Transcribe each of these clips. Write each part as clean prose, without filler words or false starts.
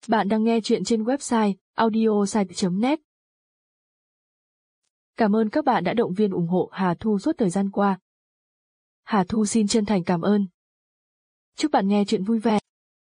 Bạn đang nghe chuyện trên website audiosite.net. Cảm ơn các bạn đã động viên ủng hộ Hà Thu suốt thời gian qua. Hà Thu xin chân thành cảm ơn. Chúc bạn nghe chuyện vui vẻ.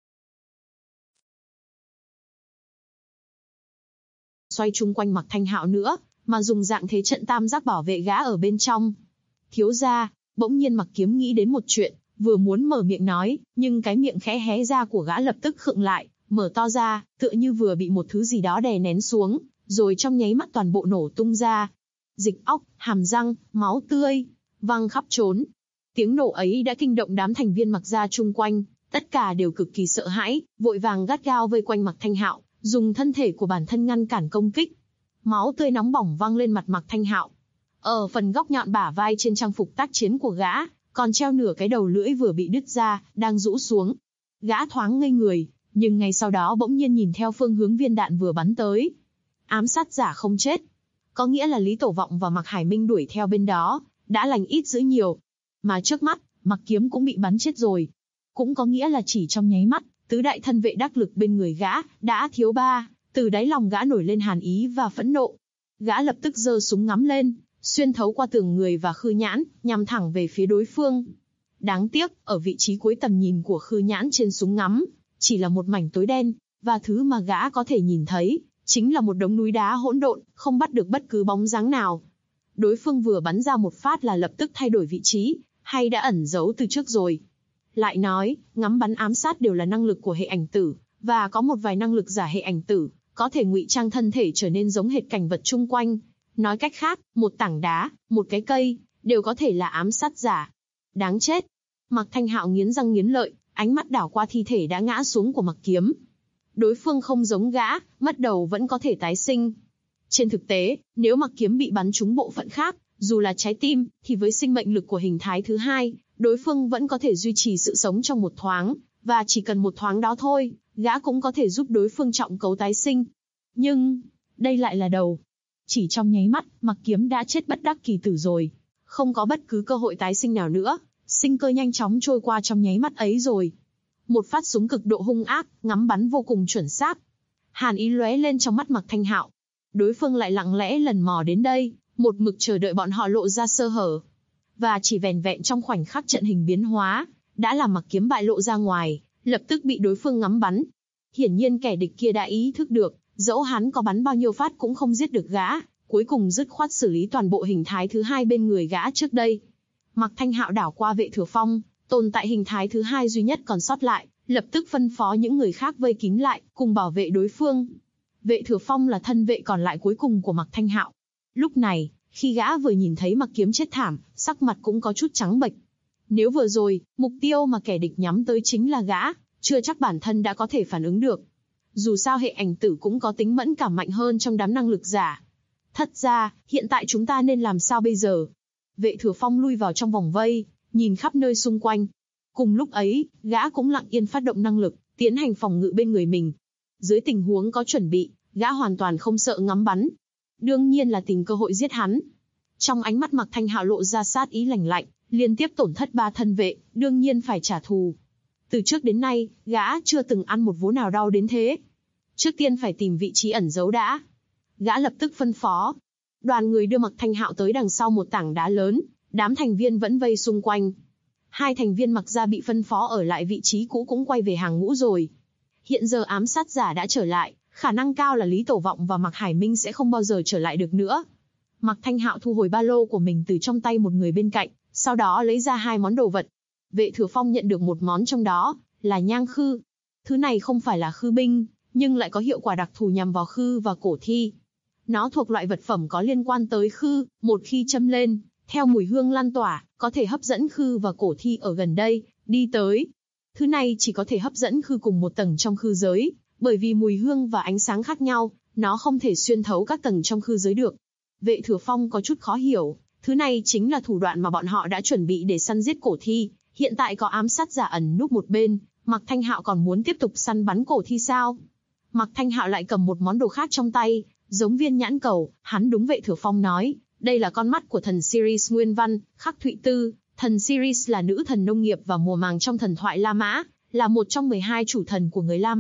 Xoay chung quanh Mạc Thanh Hạo nữa, mà dùng dạng thế trận tam giác bảo vệ gã ở bên trong. Thiếu gia, bỗng nhiên Mạc Kiếm nghĩ đến một chuyện, vừa muốn mở miệng nói, nhưng cái miệng khẽ hé ra của gã lập tức khựng lại, mở to ra, tựa như vừa bị một thứ gì đó đè nén xuống, rồi trong nháy mắt toàn bộ nổ tung ra. Dịch óc, hàm răng, máu tươi, văng khắp trốn. Tiếng nổ ấy đã kinh động đám thành viên Mạc gia chung quanh, tất cả đều cực kỳ sợ hãi, vội vàng gắt gao vây quanh Mạc Thanh Hạo, dùng thân thể của bản thân ngăn cản công kích. Máu tươi nóng bỏng văng lên mặt Mạc Thanh Hạo. Ở phần góc nhọn bả vai trên trang phục tác chiến của gã, còn treo nửa cái đầu lưỡi vừa bị đứt ra, đang rũ xuống. Gã thoáng ngây người, nhưng ngay sau đó bỗng nhiên nhìn theo phương hướng viên đạn vừa bắn tới. Ám sát giả không chết. Có nghĩa là Lý Tổ Vọng và Mạc Hải Minh đuổi theo bên đó, đã lành ít dữ nhiều. Mà trước mắt, Mạc Kiếm cũng bị bắn chết rồi. Cũng có nghĩa là chỉ trong nháy mắt, tứ đại thân vệ đắc lực bên người gã, đã thiếu ba. Từ đáy lòng gã nổi lên hàn ý và phẫn nộ. Gã lập tức giơ súng ngắm lên, xuyên thấu qua tường người và Khư Nhãn, nhằm thẳng về phía đối phương. Đáng tiếc, ở vị trí cuối tầm nhìn của Khư Nhãn trên súng ngắm, chỉ là một mảnh tối đen, và thứ mà gã có thể nhìn thấy, chính là một đống núi đá hỗn độn, không bắt được bất cứ bóng dáng nào. Đối phương vừa bắn ra một phát là lập tức thay đổi vị trí, hay đã ẩn giấu từ trước rồi. Lại nói, ngắm bắn ám sát đều là năng lực của hệ ảnh tử, và có một vài năng lực giả hệ ảnh tử, có thể ngụy trang thân thể trở nên giống hệt cảnh vật chung quanh. Nói cách khác, một tảng đá, một cái cây, đều có thể là ám sát giả. Đáng chết! Mạc Thanh Hạo nghiến răng nghiến lợi, ánh mắt đảo qua thi thể đã ngã xuống của Mạc Kiếm. Đối phương không giống gã, mất đầu vẫn có thể tái sinh. Trên thực tế, nếu Mạc Kiếm bị bắn trúng bộ phận khác, dù là trái tim, thì với sinh mệnh lực của hình thái thứ hai, đối phương vẫn có thể duy trì sự sống trong một thoáng, và chỉ cần một thoáng đó thôi, gã cũng có thể giúp đối phương trọng cấu tái sinh. Nhưng, đây lại là đầu. Chỉ trong nháy mắt, Mạc Kiếm đã chết bất đắc kỳ tử rồi. Không có bất cứ cơ hội tái sinh nào nữa, sinh cơ nhanh chóng trôi qua trong nháy mắt ấy rồi. Một phát súng cực độ hung ác, ngắm bắn vô cùng chuẩn xác. Hàn ý lóe lên trong mắt Mạc Thanh Hạo. Đối phương lại lặng lẽ lần mò đến đây, một mực chờ đợi bọn họ lộ ra sơ hở. Và chỉ vẻn vẹn trong khoảnh khắc trận hình biến hóa, đã làm Mạc Kiếm bại lộ ra ngoài, lập tức bị đối phương ngắm bắn. Hiển nhiên kẻ địch kia đã ý thức được, dẫu hắn có bắn bao nhiêu phát cũng không giết được gã, cuối cùng dứt khoát xử lý toàn bộ hình thái thứ hai bên người gã trước đây. Mạc Thanh Hạo đảo qua Vệ Thừa Phong, tồn tại hình thái thứ hai duy nhất còn sót lại, lập tức phân phó những người khác vây kín lại, cùng bảo vệ đối phương. Vệ Thừa Phong là thân vệ còn lại cuối cùng của Mạc Thanh Hạo. Lúc này, khi gã vừa nhìn thấy Mạc Kiếm chết thảm, sắc mặt cũng có chút trắng bệch. Nếu vừa rồi, mục tiêu mà kẻ địch nhắm tới chính là gã, chưa chắc bản thân đã có thể phản ứng được. Dù sao hệ ảnh tử cũng có tính mẫn cảm mạnh hơn trong đám năng lực giả. Thật ra, hiện tại chúng ta nên làm sao bây giờ? Vệ Thừa Phong lui vào trong vòng vây, nhìn khắp nơi xung quanh. Cùng lúc ấy, gã cũng lặng yên phát động năng lực, tiến hành phòng ngự bên người mình. Dưới tình huống có chuẩn bị, gã hoàn toàn không sợ ngắm bắn. Đương nhiên là tìm cơ hội giết hắn. Trong ánh mắt Mạc Thanh Hạo lộ ra sát ý lạnh lạnh, liên tiếp tổn thất 3 thân vệ, đương nhiên phải trả thù. Từ trước đến nay, gã chưa từng ăn một vố nào đau đến thế. Trước tiên phải tìm vị trí ẩn giấu đã. Gã lập tức phân phó. Đoàn người đưa Mạc Thanh Hạo tới đằng sau một tảng đá lớn, đám thành viên vẫn vây xung quanh. 2 thành viên Mạc gia bị phân phó ở lại vị trí cũ cũng quay về hàng ngũ rồi. Hiện giờ ám sát giả đã trở lại, khả năng cao là Lý Tổ Vọng và Mạc Hải Minh sẽ không bao giờ trở lại được nữa. Mạc Thanh Hạo thu hồi ba lô của mình từ trong tay một người bên cạnh, sau đó lấy ra 2 món đồ vật. Vệ Thừa Phong nhận được một món trong đó, là nhang khư. Thứ này không phải là khư binh, nhưng lại có hiệu quả đặc thù nhằm vào khư và cổ thi. Nó thuộc loại vật phẩm có liên quan tới khư, một khi châm lên, theo mùi hương lan tỏa, có thể hấp dẫn khư và cổ thi ở gần đây, đi tới. Thứ này chỉ có thể hấp dẫn khư cùng một tầng trong khư giới, bởi vì mùi hương và ánh sáng khác nhau, nó không thể xuyên thấu các tầng trong khư giới được. Vệ Thừa Phong có chút khó hiểu, thứ này chính là thủ đoạn mà bọn họ đã chuẩn bị để săn giết cổ thi, hiện tại có ám sát giả ẩn núp một bên, Mạc Thanh Hạo còn muốn tiếp tục săn bắn cổ thi sao? Mạc Thanh Hạo lại cầm một món đồ khác trong tay, giống viên nhãn cầu, hắn đúng Vệ Thừa Phong nói, đây là con mắt của thần Siris Nguyên Văn, Khắc Thụy Tư. Thần Siris là nữ thần nông nghiệp và mùa màng trong thần thoại La Mã, là một trong 12 chủ thần của người La Mã,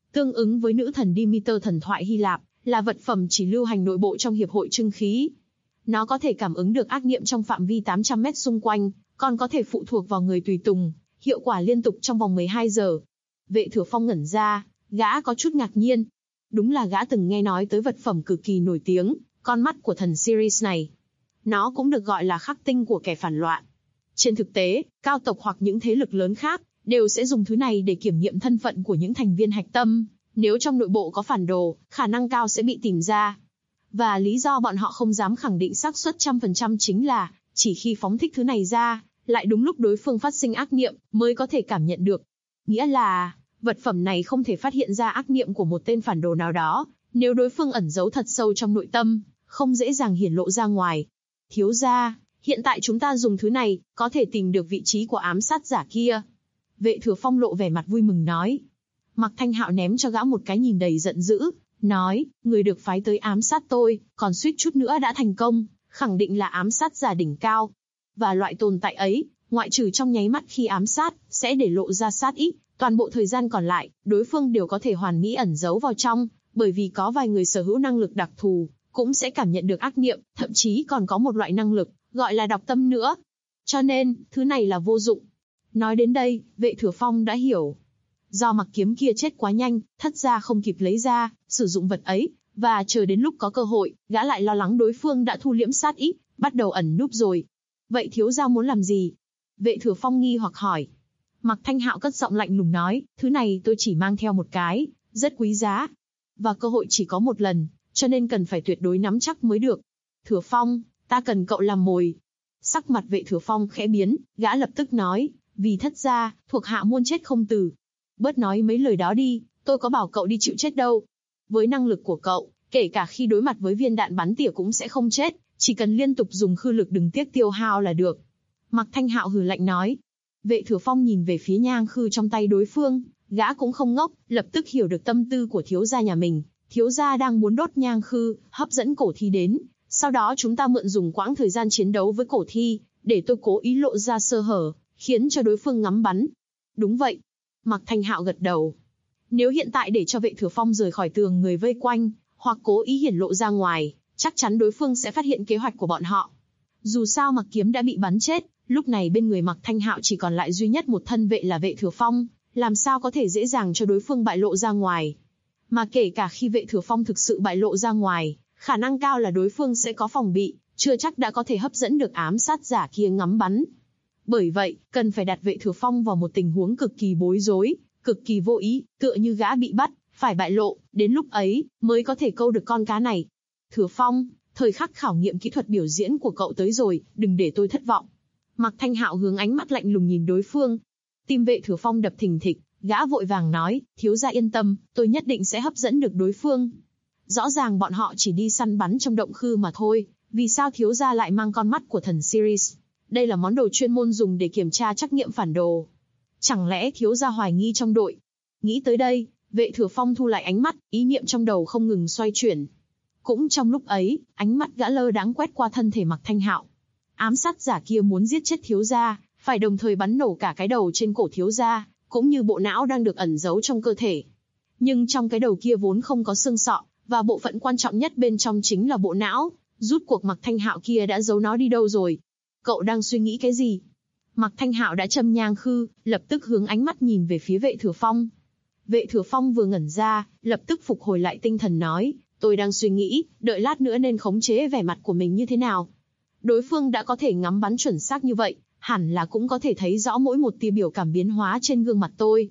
tương ứng với nữ thần Demeter thần thoại Hy Lạp, là vật phẩm chỉ lưu hành nội bộ trong hiệp hội trưng khí. Nó có thể cảm ứng được ác niệm trong phạm vi 800 mét xung quanh, còn có thể phụ thuộc vào người tùy tùng, hiệu quả liên tục trong vòng 12 giờ. Vệ Thừa Phong ngẩn ra, gã có chút ngạc nhiên. Đúng là gã từng nghe nói tới vật phẩm cực kỳ nổi tiếng, con mắt của thần Sirius này. Nó cũng được gọi là khắc tinh của kẻ phản loạn. Trên thực tế, cao tộc hoặc những thế lực lớn khác đều sẽ dùng thứ này để kiểm nghiệm thân phận của những thành viên hạch tâm. Nếu trong nội bộ có phản đồ, khả năng cao sẽ bị tìm ra. Và lý do bọn họ không dám khẳng định xác suất 100% chính là, chỉ khi phóng thích thứ này ra, lại đúng lúc đối phương phát sinh ác niệm, mới có thể cảm nhận được. Nghĩa là, vật phẩm này không thể phát hiện ra ác niệm của một tên phản đồ nào đó, nếu đối phương ẩn giấu thật sâu trong nội tâm, không dễ dàng hiển lộ ra ngoài. Thiếu gia, hiện tại chúng ta dùng thứ này, có thể tìm được vị trí của ám sát giả kia. Vệ Thừa Phong lộ vẻ mặt vui mừng nói. Mạc Thanh Hạo ném cho gã một cái nhìn đầy giận dữ, nói, người được phái tới ám sát tôi, còn suýt chút nữa đã thành công, khẳng định là ám sát giả đỉnh cao. Và loại tồn tại ấy, ngoại trừ trong nháy mắt khi ám sát, sẽ để lộ ra sát ý, toàn bộ thời gian còn lại, đối phương đều có thể hoàn mỹ ẩn giấu vào trong, bởi vì có vài người sở hữu năng lực đặc thù, cũng sẽ cảm nhận được ác niệm, thậm chí còn có một loại năng lực, gọi là đọc tâm nữa. Cho nên, thứ này là vô dụng. Nói đến đây, Vệ Thừa Phong đã hiểu. Do mặc kiếm kia chết quá nhanh, thất gia không kịp lấy ra, sử dụng vật ấy, và chờ đến lúc có cơ hội, gã lại lo lắng đối phương đã thu liễm sát ý, bắt đầu ẩn núp rồi. Vậy thiếu gia muốn làm gì? Vệ Thừa Phong nghi hoặc hỏi. Mạc Thanh Hạo cất giọng lạnh lùng nói, thứ này tôi chỉ mang theo một cái, rất quý giá. Và cơ hội chỉ có một lần, cho nên cần phải tuyệt đối nắm chắc mới được. Thừa Phong, ta cần cậu làm mồi. Sắc mặt Vệ Thừa Phong khẽ biến, gã lập tức nói, vì thất gia, thuộc hạ muôn chết không từ. Bớt nói mấy lời đó đi, tôi có bảo cậu đi chịu chết đâu. Với năng lực của cậu, kể cả khi đối mặt với viên đạn bắn tỉa cũng sẽ không chết, chỉ cần liên tục dùng khư lực đừng tiếc tiêu hao là được. Mạc Thanh Hạo hừ lạnh nói. Vệ Thừa Phong nhìn về phía nhang khư trong tay đối phương, gã cũng không ngốc, lập tức hiểu được tâm tư của thiếu gia nhà mình. Thiếu gia đang muốn đốt nhang khư, hấp dẫn cổ thi đến, sau đó chúng ta mượn dùng quãng thời gian chiến đấu với cổ thi, để tôi cố ý lộ ra sơ hở, khiến cho đối phương ngắm bắn. Đúng vậy. Mạc Thanh Hạo gật đầu. Nếu hiện tại để cho Vệ Thừa Phong rời khỏi tường người vây quanh, hoặc cố ý hiển lộ ra ngoài, chắc chắn đối phương sẽ phát hiện kế hoạch của bọn họ. Dù sao Mạc Kiếm đã bị bắn chết, lúc này bên người Mạc Thanh Hạo chỉ còn lại duy nhất một thân vệ là Vệ Thừa Phong, làm sao có thể dễ dàng cho đối phương bại lộ ra ngoài. Mà kể cả khi Vệ Thừa Phong thực sự bại lộ ra ngoài, khả năng cao là đối phương sẽ có phòng bị, chưa chắc đã có thể hấp dẫn được ám sát giả kia ngắm bắn. Bởi vậy, cần phải đặt Vệ Thừa Phong vào một tình huống cực kỳ bối rối, cực kỳ vô ý, tựa như gã bị bắt, phải bại lộ, đến lúc ấy, mới có thể câu được con cá này. Thừa Phong, thời khắc khảo nghiệm kỹ thuật biểu diễn của cậu tới rồi, đừng để tôi thất vọng. Mạc Thanh Hạo hướng ánh mắt lạnh lùng nhìn đối phương. Tim Vệ Thừa Phong đập thình thịch, gã vội vàng nói, thiếu gia yên tâm, tôi nhất định sẽ hấp dẫn được đối phương. Rõ ràng bọn họ chỉ đi săn bắn trong động khư mà thôi, vì sao thiếu gia lại mang con mắt của thần Sirius? Đây là món đồ chuyên môn dùng để kiểm tra trắc nghiệm phản đồ. Chẳng lẽ thiếu gia hoài nghi trong đội? Nghĩ tới đây, Vệ Thừa Phong thu lại ánh mắt, ý niệm trong đầu không ngừng xoay chuyển. Cũng trong lúc ấy, ánh mắt gã lơ đãng quét qua thân thể Mạc Thanh Hạo. Ám sát giả kia muốn giết chết thiếu gia, phải đồng thời bắn nổ cả cái đầu trên cổ thiếu gia, cũng như bộ não đang được ẩn giấu trong cơ thể. Nhưng trong cái đầu kia vốn không có xương sọ, và bộ phận quan trọng nhất bên trong chính là bộ não. Rút cuộc Mạc Thanh Hạo kia đã giấu nó đi đâu rồi? Cậu đang suy nghĩ cái gì? Mạc Thanh Hạo đã châm nhang khư, lập tức hướng ánh mắt nhìn về phía Vệ Thừa Phong. Vệ Thừa Phong vừa ngẩn ra, lập tức phục hồi lại tinh thần nói, tôi đang suy nghĩ, đợi lát nữa nên khống chế vẻ mặt của mình như thế nào. Đối phương đã có thể ngắm bắn chuẩn xác như vậy, hẳn là cũng có thể thấy rõ mỗi một tia biểu cảm biến hóa trên gương mặt tôi.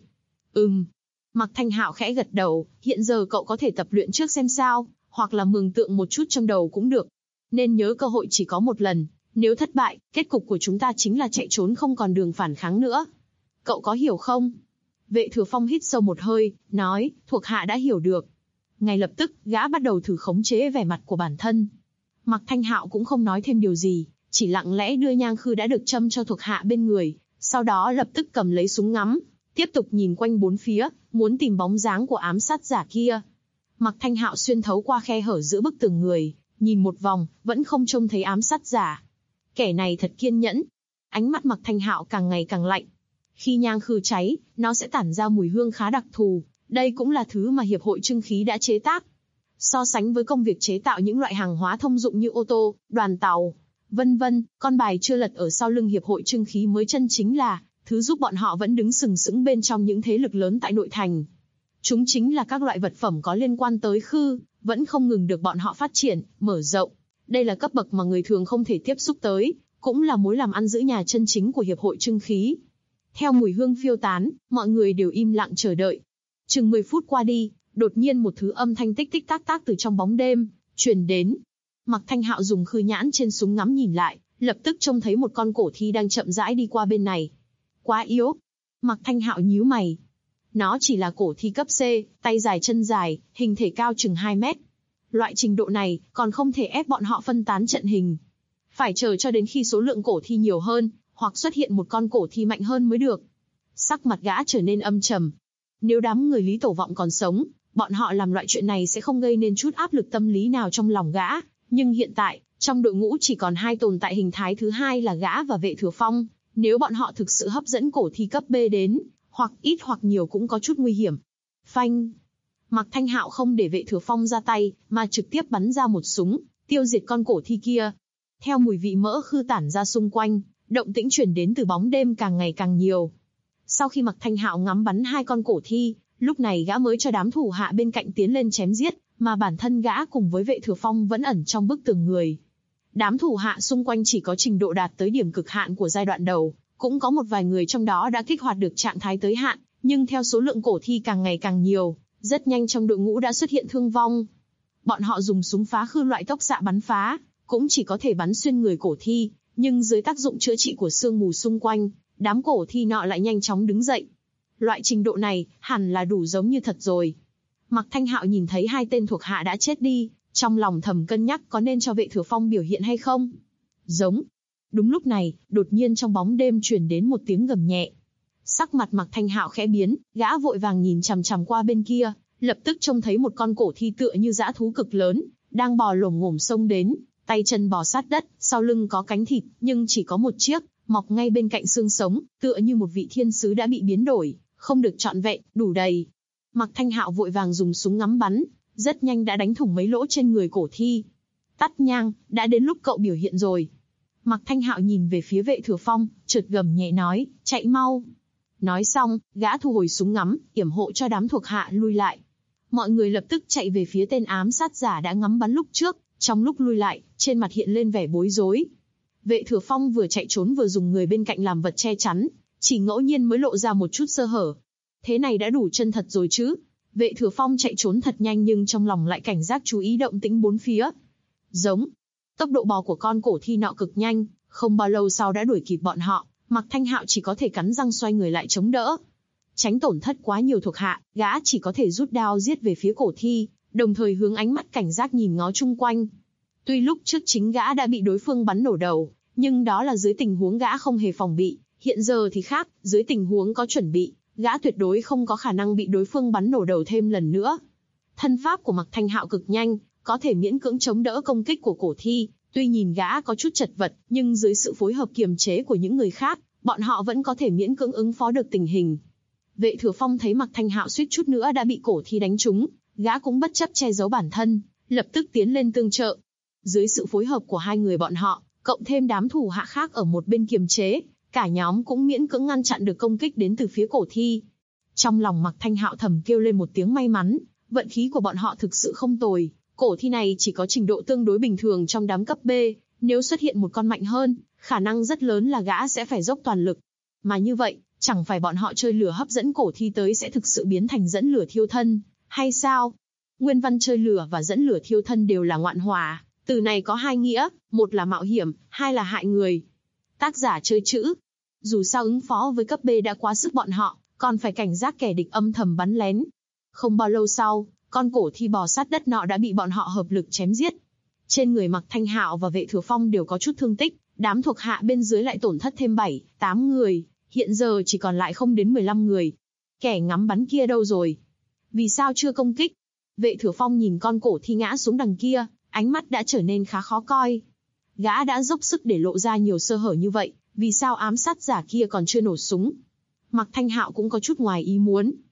Mạc Thanh Hạo khẽ gật đầu, hiện giờ cậu có thể tập luyện trước xem sao, hoặc là mường tượng một chút trong đầu cũng được. Nên nhớ cơ hội chỉ có một lần, nếu thất bại, kết cục của chúng ta chính là chạy trốn không còn đường phản kháng nữa. Cậu có hiểu không? Vệ Thừa Phong hít sâu một hơi, nói, thuộc hạ đã hiểu được. Ngay lập tức, gã bắt đầu thử khống chế vẻ mặt của bản thân. Mạc Thanh Hạo cũng không nói thêm điều gì, chỉ lặng lẽ đưa nhang khư đã được châm cho thuộc hạ bên người, sau đó lập tức cầm lấy súng ngắm, tiếp tục nhìn quanh bốn phía, muốn tìm bóng dáng của ám sát giả kia. Mạc Thanh Hạo xuyên thấu qua khe hở giữa bức tường người, nhìn một vòng, vẫn không trông thấy ám sát giả. Kẻ này thật kiên nhẫn. Ánh mắt Mạc Thanh Hạo càng ngày càng lạnh. Khi nhang khư cháy, nó sẽ tản ra mùi hương khá đặc thù, Đây cũng là thứ mà Hiệp hội Trưng khí đã chế tác. So sánh với công việc chế tạo những loại hàng hóa thông dụng như ô tô, đoàn tàu, vân vân, con bài chưa lật ở sau lưng Hiệp hội Trưng khí mới chân chính là thứ giúp bọn họ vẫn đứng sừng sững bên trong những thế lực lớn tại nội thành. Chúng chính là các loại vật phẩm có liên quan tới khư, vẫn không ngừng được bọn họ phát triển, mở rộng. Đây là cấp bậc mà người thường không thể tiếp xúc tới, cũng là mối làm ăn giữ nhà chân chính của Hiệp hội Trưng khí. Theo mùi hương phiêu tán, mọi người đều im lặng chờ đợi. Chừng 10 phút qua đi, đột nhiên một thứ âm thanh tích tích tác tác từ trong bóng đêm truyền đến. Mạc Thanh Hạo dùng khư nhãn trên súng ngắm nhìn lại, lập tức trông thấy một con cổ thi đang chậm rãi đi qua bên này. Quá yếu. Mạc Thanh Hạo nhíu mày. Nó chỉ là cổ thi cấp C, tay dài chân dài, hình thể cao chừng 2 mét. Loại trình độ này còn không thể ép bọn họ phân tán trận hình. Phải chờ cho đến khi số lượng cổ thi nhiều hơn, hoặc xuất hiện một con cổ thi mạnh hơn mới được. Sắc mặt gã trở nên âm trầm. Nếu đám người Lý Tổ Vọng còn sống, bọn họ làm loại chuyện này sẽ không gây nên chút áp lực tâm lý nào trong lòng gã. Nhưng hiện tại, trong đội ngũ chỉ còn 2 tồn tại hình thái thứ hai là gã và Vệ Thừa Phong. Nếu bọn họ thực sự hấp dẫn cổ thi cấp B đến, hoặc ít hoặc nhiều cũng có chút nguy hiểm. Phanh! Mạc Thanh Hạo không để Vệ Thừa Phong ra tay, mà trực tiếp bắn ra một súng, tiêu diệt con cổ thi kia. Theo mùi vị mỡ khư tản ra xung quanh, động tĩnh truyền đến từ bóng đêm càng ngày càng nhiều. Sau khi Mạc Thanh Hạo ngắm bắn 2 con cổ thi, lúc này gã mới cho đám thủ hạ bên cạnh tiến lên chém giết, mà bản thân gã cùng với Vệ Thừa Phong vẫn ẩn trong bức tường người. Đám thủ hạ xung quanh chỉ có trình độ đạt tới điểm cực hạn của giai đoạn đầu, cũng có một vài người trong đó đã kích hoạt được trạng thái tới hạn, nhưng theo số lượng cổ thi càng ngày càng nhiều, rất nhanh trong đội ngũ đã xuất hiện thương vong. Bọn họ dùng súng phá khư loại tốc xạ bắn phá, cũng chỉ có thể bắn xuyên người cổ thi, nhưng dưới tác dụng chữa trị của sương mù xung quanh, đám cổ thi nọ lại nhanh chóng đứng dậy. Loại trình độ này, hẳn là đủ giống như thật rồi. Mạc Thanh Hạo nhìn thấy 2 tên thuộc hạ đã chết đi, trong lòng thầm cân nhắc có nên cho Vệ Thừa Phong biểu hiện hay không. Giống. Đúng lúc này, đột nhiên trong bóng đêm truyền đến một tiếng gầm nhẹ. Sắc mặt Mạc Thanh Hạo khẽ biến, gã vội vàng nhìn chằm chằm qua bên kia, lập tức trông thấy một con cổ thi tựa như dã thú cực lớn, đang bò lồm ngổm xông đến, tay chân bò sát đất, sau lưng có cánh thịt, nhưng chỉ có một chiếc, mọc ngay bên cạnh xương sống, tựa như một vị thiên sứ đã bị biến đổi, không được trọn vẹn, đủ đầy. Mạc Thanh Hạo vội vàng dùng súng ngắm bắn, rất nhanh đã đánh thủng mấy lỗ trên người cổ thi. Tắt nhang, đã đến lúc cậu biểu hiện rồi. Mạc Thanh Hạo nhìn về phía Vệ Thừa Phong, chợt gầm nhẹ nói, chạy mau. Nói xong, gã thu hồi súng ngắm, yểm hộ cho đám thuộc hạ lui lại. Mọi người lập tức chạy về phía tên ám sát giả đã ngắm bắn lúc trước, trong lúc lui lại, trên mặt hiện lên vẻ bối rối. Vệ Thừa Phong vừa chạy trốn vừa dùng người bên cạnh làm vật che chắn, chỉ ngẫu nhiên mới lộ ra một chút sơ hở. Thế này đã đủ chân thật rồi chứ? Vệ Thừa Phong chạy trốn thật nhanh nhưng trong lòng lại cảnh giác chú ý động tĩnh bốn phía. Giống. Tốc độ bò của con cổ thi nọ cực nhanh, không bao lâu sau đã đuổi kịp bọn họ, Mạc Thanh Hạo chỉ có thể cắn răng xoay người lại chống đỡ. Tránh tổn thất quá nhiều thuộc hạ, gã chỉ có thể rút đao giết về phía cổ thi, đồng thời hướng ánh mắt cảnh giác nhìn ngó chung quanh. Tuy lúc trước chính gã đã bị đối phương bắn nổ đầu, nhưng đó là dưới tình huống gã không hề phòng bị, hiện giờ thì khác, dưới tình huống có chuẩn bị, gã tuyệt đối không có khả năng bị đối phương bắn nổ đầu thêm lần nữa. Thân pháp của Mạc Thanh Hạo cực nhanh, có thể miễn cưỡng chống đỡ công kích của cổ thi, tuy nhìn gã có chút chật vật, nhưng dưới sự phối hợp kiềm chế của những người khác, bọn họ vẫn có thể miễn cưỡng ứng phó được tình hình. Vệ Thừa Phong thấy Mạc Thanh Hạo suýt chút nữa đã bị cổ thi đánh trúng, gã cũng bất chấp che giấu bản thân, lập tức tiến lên tương trợ. Dưới sự phối hợp của 2 người bọn họ, cộng thêm đám thủ hạ khác ở một bên kiềm chế, cả nhóm cũng miễn cưỡng ngăn chặn được công kích đến từ phía cổ thi. Trong lòng Mạc Thanh Hạo thầm kêu lên một tiếng may mắn, vận khí của bọn họ thực sự không tồi. Cổ thi này chỉ có trình độ tương đối bình thường trong đám cấp B, nếu xuất hiện một con mạnh hơn, khả năng rất lớn là gã sẽ phải dốc toàn lực. Mà như vậy, chẳng phải bọn họ chơi lửa hấp dẫn cổ thi tới sẽ thực sự biến thành dẫn lửa thiêu thân, hay sao? Nguyên văn chơi lửa và dẫn lửa thiêu thân đều là ngoạn hòa, từ này có 2 nghĩa, một là mạo hiểm, 2 là hại người. Tác giả chơi chữ. Dù sao ứng phó với cấp B đã quá sức bọn họ, còn phải cảnh giác kẻ địch âm thầm bắn lén. Không bao lâu sau, con cổ thi bò sát đất nọ đã bị bọn họ hợp lực chém giết. Trên người Mạc Thanh Hạo và Vệ Thừa Phong đều có chút thương tích, đám thuộc hạ bên dưới lại tổn thất thêm 7-8 người, hiện giờ chỉ còn lại không đến 15 người. Kẻ ngắm bắn kia đâu rồi? Vì sao chưa công kích? Vệ Thừa Phong nhìn con cổ thi ngã xuống đằng kia, ánh mắt đã trở nên khá khó coi. Gã đã dốc sức để lộ ra nhiều sơ hở như vậy, vì sao ám sát giả kia còn chưa nổ súng? Mạc Thanh Hạo cũng có chút ngoài ý muốn.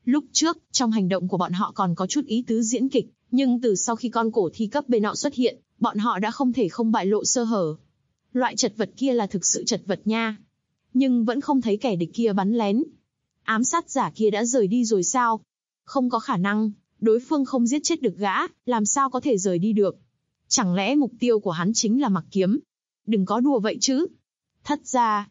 Lúc trước, trong hành động của bọn họ còn có chút ý tứ diễn kịch, nhưng từ sau khi con cổ thi cấp bên nọ xuất hiện, bọn họ đã không thể không bại lộ sơ hở. Loại chật vật kia là thực sự chật vật nha. Nhưng vẫn không thấy kẻ địch kia bắn lén. Ám sát giả kia đã rời đi rồi sao? Không có khả năng, đối phương không giết chết được gã, làm sao có thể rời đi được? Chẳng lẽ mục tiêu của hắn chính là Mặc Kiếm? Đừng có đùa vậy chứ. Thất ra,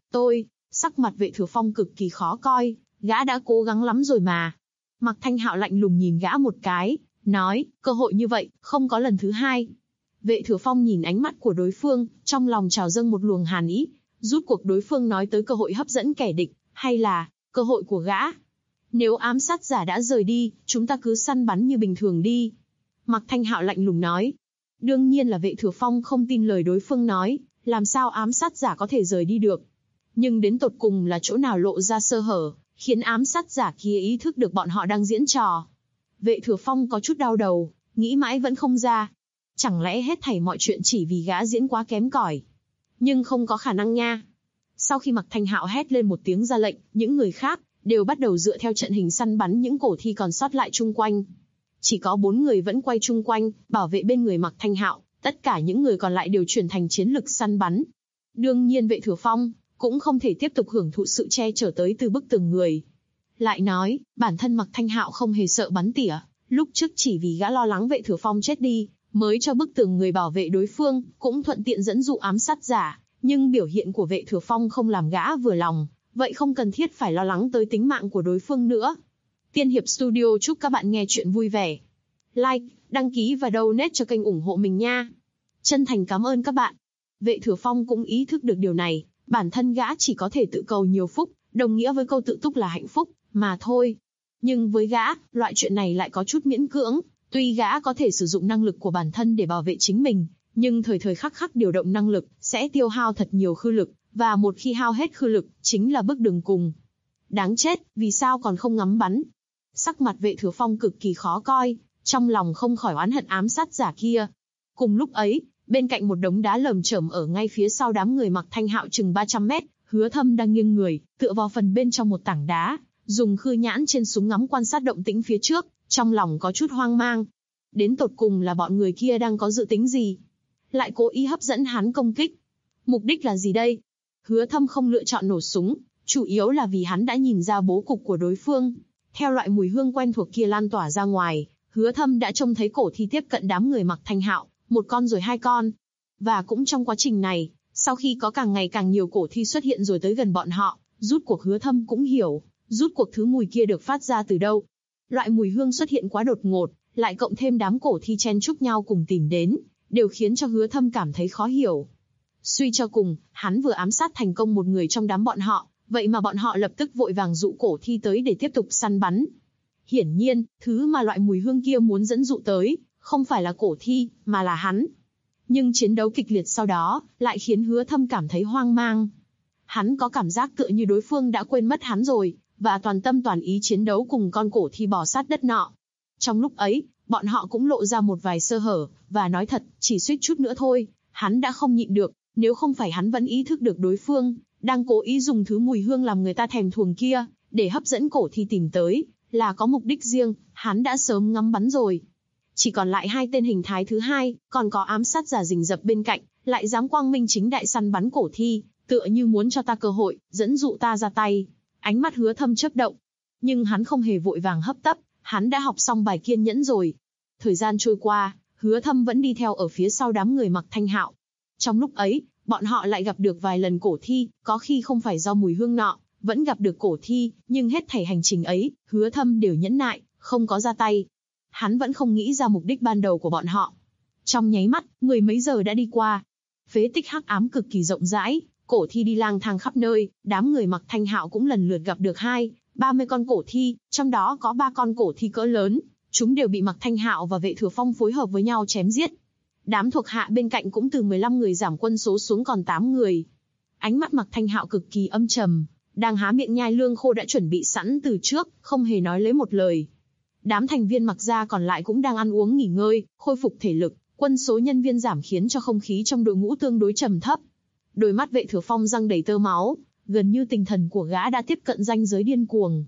sắc mặt Vệ Thừa Phong cực kỳ khó coi, gã đã cố gắng lắm rồi mà. Mạc Thanh Hạo lạnh lùng nhìn gã một cái, nói, cơ hội như vậy, không có lần thứ hai. Vệ Thừa Phong nhìn ánh mắt của đối phương, trong lòng trào dâng một luồng hàn ý. Rút cuộc đối phương nói tới cơ hội hấp dẫn kẻ địch, hay là cơ hội của gã? Nếu ám sát giả đã rời đi, chúng ta cứ săn bắn như bình thường đi. Mạc Thanh Hạo lạnh lùng nói. Đương nhiên là Vệ Thừa Phong không tin lời đối phương nói, làm sao ám sát giả có thể rời đi được. Nhưng đến tột cùng là chỗ nào lộ ra sơ hở, khiến ám sát giả kia ý thức được bọn họ đang diễn trò. Vệ Thừa Phong có chút đau đầu, nghĩ mãi vẫn không ra. Chẳng lẽ hết thảy mọi chuyện chỉ vì gã diễn quá kém cỏi? Nhưng không có khả năng nha. Sau khi Mạc Thanh Hạo hét lên một tiếng ra lệnh, những người khác đều bắt đầu dựa theo trận hình săn bắn những cổ thi còn sót lại chung quanh. Chỉ có 4 người vẫn quay chung quanh, bảo vệ bên người Mạc Thanh Hạo, tất cả những người còn lại đều chuyển thành chiến lực săn bắn. Đương nhiên Vệ Thừa Phong cũng không thể tiếp tục hưởng thụ sự che chở tới từ bức tường người. Lại nói, bản thân Mạc Thanh Hạo không hề sợ bắn tỉa, lúc trước chỉ vì gã lo lắng Vệ Thừa Phong chết đi, mới cho bức tường người bảo vệ đối phương, cũng thuận tiện dẫn dụ ám sát giả, nhưng biểu hiện của Vệ Thừa Phong không làm gã vừa lòng, vậy không cần thiết phải lo lắng tới tính mạng của đối phương nữa. Tiên Hiệp Studio chúc các bạn nghe chuyện vui vẻ. Like, đăng ký và donate cho kênh ủng hộ mình nha. Chân thành cảm ơn các bạn. Vệ Thừa Phong cũng ý thức được điều này, bản thân gã chỉ có thể tự cầu nhiều phúc, đồng nghĩa với câu tự túc là hạnh phúc, mà thôi. Nhưng với gã, loại chuyện này lại có chút miễn cưỡng, tuy gã có thể sử dụng năng lực của bản thân để bảo vệ chính mình, nhưng thời thời khắc khắc điều động năng lực, sẽ tiêu hao thật nhiều khư lực, và một khi hao hết khư lực, chính là bước đường cùng. Đáng chết, vì sao còn không ngắm bắn? Sắc mặt Vệ Thừa Phong cực kỳ khó coi, trong lòng không khỏi oán hận ám sát giả kia. Cùng lúc ấy, bên cạnh một đống đá lởm chởm ở ngay phía sau đám người Mạc Thanh Hạo chừng 300 mét, Hứa Thâm đang nghiêng người, tựa vào phần bên trong một tảng đá, dùng khư nhãn trên súng ngắm quan sát động tĩnh phía trước, trong lòng có chút hoang mang. Đến tột cùng là bọn người kia đang có dự tính gì? Lại cố ý hấp dẫn hắn công kích. Mục đích là gì đây? Hứa Thâm không lựa chọn nổ súng, chủ yếu là vì hắn đã nhìn ra bố cục của đối phương. Theo loại mùi hương quen thuộc kia lan tỏa ra ngoài, Hứa Thâm đã trông thấy cổ thi tiếp cận đám người Mạc Thanh Hạo, một con rồi 2 con. Và cũng trong quá trình này, sau khi có càng ngày càng nhiều cổ thi xuất hiện rồi tới gần bọn họ, rút cuộc Hứa Thâm cũng hiểu, rút cuộc thứ mùi kia được phát ra từ đâu. Loại mùi hương xuất hiện quá đột ngột, lại cộng thêm đám cổ thi chen chúc nhau cùng tìm đến, đều khiến cho Hứa Thâm cảm thấy khó hiểu. Suy cho cùng, hắn vừa ám sát thành công một người trong đám bọn họ, vậy mà bọn họ lập tức vội vàng dụ cổ thi tới để tiếp tục săn bắn. Hiển nhiên, thứ mà loại mùi hương kia muốn dẫn dụ tới, không phải là cổ thi, mà là hắn. Nhưng chiến đấu kịch liệt sau đó, lại khiến Hứa Thâm cảm thấy hoang mang. Hắn có cảm giác tựa như đối phương đã quên mất hắn rồi, và toàn tâm toàn ý chiến đấu cùng con cổ thi bò sát đất nọ. Trong lúc ấy, bọn họ cũng lộ ra một vài sơ hở, và nói thật, chỉ suýt chút nữa thôi, hắn đã không nhịn được, nếu không phải hắn vẫn ý thức được đối phương đang cố ý dùng thứ mùi hương làm người ta thèm thuồng kia, để hấp dẫn cổ thi tìm tới, là có mục đích riêng, hắn đã sớm ngắm bắn rồi. Chỉ còn lại 2 tên hình thái thứ hai, còn có ám sát giả rình rập bên cạnh, lại dám quang minh chính đại săn bắn cổ thi, tựa như muốn cho ta cơ hội, dẫn dụ ta ra tay. Ánh mắt Hứa Thâm chớp động. Nhưng hắn không hề vội vàng hấp tấp, hắn đã học xong bài kiên nhẫn rồi. Thời gian trôi qua, Hứa Thâm vẫn đi theo ở phía sau đám người Mạc Thanh Hạo. Trong lúc ấy, bọn họ lại gặp được vài lần cổ thi, có khi không phải do mùi hương nọ, vẫn gặp được cổ thi, nhưng hết thảy hành trình ấy, Hứa Thâm đều nhẫn nại, không có ra tay. Hắn vẫn không nghĩ ra mục đích ban đầu của bọn họ. Trong nháy mắt, 10 mấy giờ đã đi qua. Phế tích hắc ám cực kỳ rộng rãi, cổ thi đi lang thang khắp nơi, đám người Mạc Thanh Hạo cũng lần lượt gặp được 20-30 con cổ thi, trong đó có 3 con cổ thi cỡ lớn, chúng đều bị Mạc Thanh Hạo và Vệ Thừa Phong phối hợp với nhau chém giết. Đám thuộc hạ bên cạnh cũng từ 15 người giảm quân số xuống còn 8 người. Ánh mắt Mạc Thanh Hạo cực kỳ âm trầm, đang há miệng nhai lương khô đã chuẩn bị sẵn từ trước, không hề nói lấy một lời. Đám thành viên Mạc gia còn lại cũng đang ăn uống nghỉ ngơi, khôi phục thể lực, quân số nhân viên giảm khiến cho không khí trong đội ngũ tương đối trầm thấp. Đôi mắt Vệ Thừa Phong răng đầy tơ máu, gần như tinh thần của gã đã tiếp cận ranh giới điên cuồng.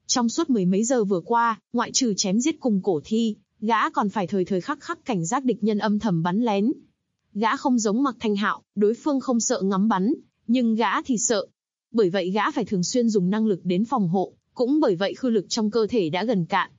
Trong suốt mười mấy giờ vừa qua, ngoại trừ chém giết cùng cổ thi, gã còn phải thời thời khắc khắc cảnh giác địch nhân âm thầm bắn lén. Gã không giống Mạc Thanh Hạo, đối phương không sợ ngắm bắn, nhưng gã thì sợ. Bởi vậy gã phải thường xuyên dùng năng lực đến phòng hộ, cũng bởi vậy khư lực trong cơ thể đã gần cạn.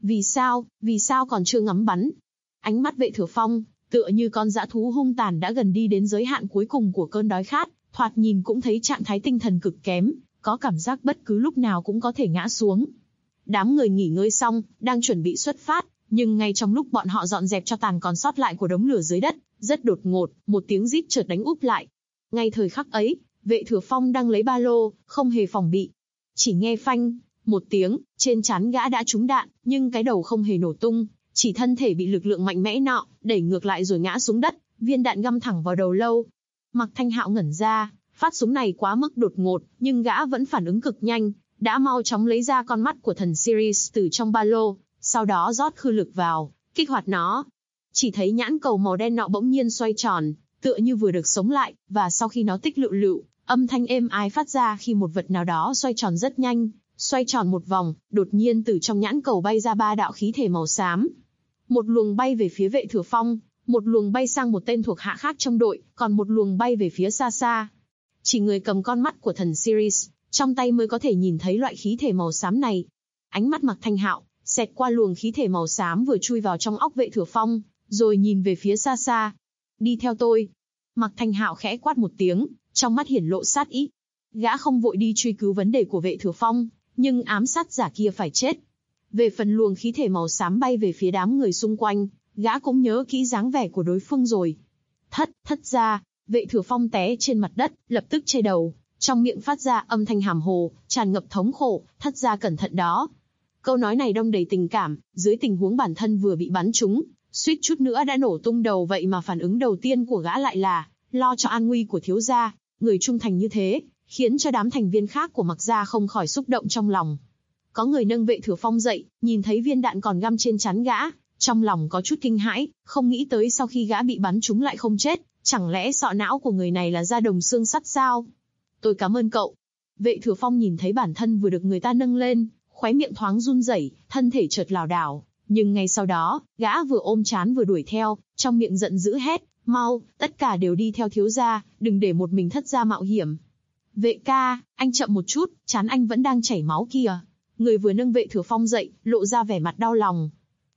Vì sao còn chưa ngắm bắn? Ánh mắt Vệ Thừa Phong, tựa như con dã thú hung tàn đã gần đi đến giới hạn cuối cùng của cơn đói khát, thoạt nhìn cũng thấy trạng thái tinh thần cực kém, có cảm giác bất cứ lúc nào cũng có thể ngã xuống. Đám người nghỉ ngơi xong, đang chuẩn bị xuất phát, nhưng ngay trong lúc bọn họ dọn dẹp cho tàn còn sót lại của đống lửa dưới đất, rất đột ngột, một tiếng rít chợt đánh úp lại. Ngay thời khắc ấy, Vệ Thừa Phong đang lấy ba lô, không hề phòng bị. Chỉ nghe phanh, một tiếng, trên trán gã đã trúng đạn, nhưng cái đầu không hề nổ tung, chỉ thân thể bị lực lượng mạnh mẽ nọ, đẩy ngược lại rồi ngã xuống đất, viên đạn găm thẳng vào đầu lâu. Mạc Thanh Hạo ngẩn ra, phát súng này quá mức đột ngột, nhưng gã vẫn phản ứng cực nhanh, đã mau chóng lấy ra con mắt của thần Series từ trong ba lô, sau đó rót khư lực vào, kích hoạt nó. Chỉ thấy nhãn cầu màu đen nọ bỗng nhiên xoay tròn, tựa như vừa được sống lại, và sau khi nó tích lựu lựu, âm thanh êm ái phát ra khi một vật nào đó xoay tròn rất nhanh, xoay tròn một vòng, đột nhiên từ trong nhãn cầu bay ra 3 đạo khí thể màu xám. Một luồng bay về phía Vệ Thừa Phong, một luồng bay sang một tên thuộc hạ khác trong đội, còn một luồng bay về phía xa xa. Chỉ người cầm con mắt của thần Series, trong tay mới có thể nhìn thấy loại khí thể màu xám này. Ánh mắt Mạc Thanh Hạo, xẹt qua luồng khí thể màu xám vừa chui vào trong óc Vệ Thừa Phong, rồi nhìn về phía xa xa. Đi theo tôi. Mạc Thanh Hạo khẽ quát một tiếng, trong mắt hiển lộ sát ý. Gã không vội đi truy cứu vấn đề của Vệ Thừa Phong, nhưng ám sát giả kia phải chết. Về phần luồng khí thể màu xám bay về phía đám người xung quanh, gã cũng nhớ kỹ dáng vẻ của đối phương rồi. Thất ra, Vệ Thừa Phong té trên mặt đất, lập tức che đầu, trong miệng phát ra âm thanh hàm hồ, tràn ngập thống khổ, thất ra cẩn thận đó. Câu nói này đong đầy tình cảm, dưới tình huống bản thân vừa bị bắn trúng, suýt chút nữa đã nổ tung đầu, vậy mà phản ứng đầu tiên của gã lại là lo cho an nguy của thiếu gia, người trung thành như thế, khiến cho đám thành viên khác của Mạc gia không khỏi xúc động trong lòng. Có người nâng Vệ Thừa Phong dậy, nhìn thấy viên đạn còn găm trên trán gã, trong lòng có chút kinh hãi, không nghĩ tới sau khi gã bị bắn trúng lại không chết, chẳng lẽ sọ não của người này là da đồng xương sắt sao? Tôi cảm ơn cậu. Vệ Thừa Phong nhìn thấy bản thân vừa được người ta nâng lên, khóe miệng thoáng run rẩy, thân thể chợt lảo đảo, nhưng ngay sau đó, gã vừa ôm trán vừa đuổi theo, trong miệng giận dữ hét, mau, tất cả đều đi theo thiếu gia, đừng để một mình thất gia mạo hiểm. Vệ ca, anh chậm một chút, trán anh vẫn đang chảy máu kìa. Người vừa nâng Vệ Thừa Phong dậy, lộ ra vẻ mặt đau lòng.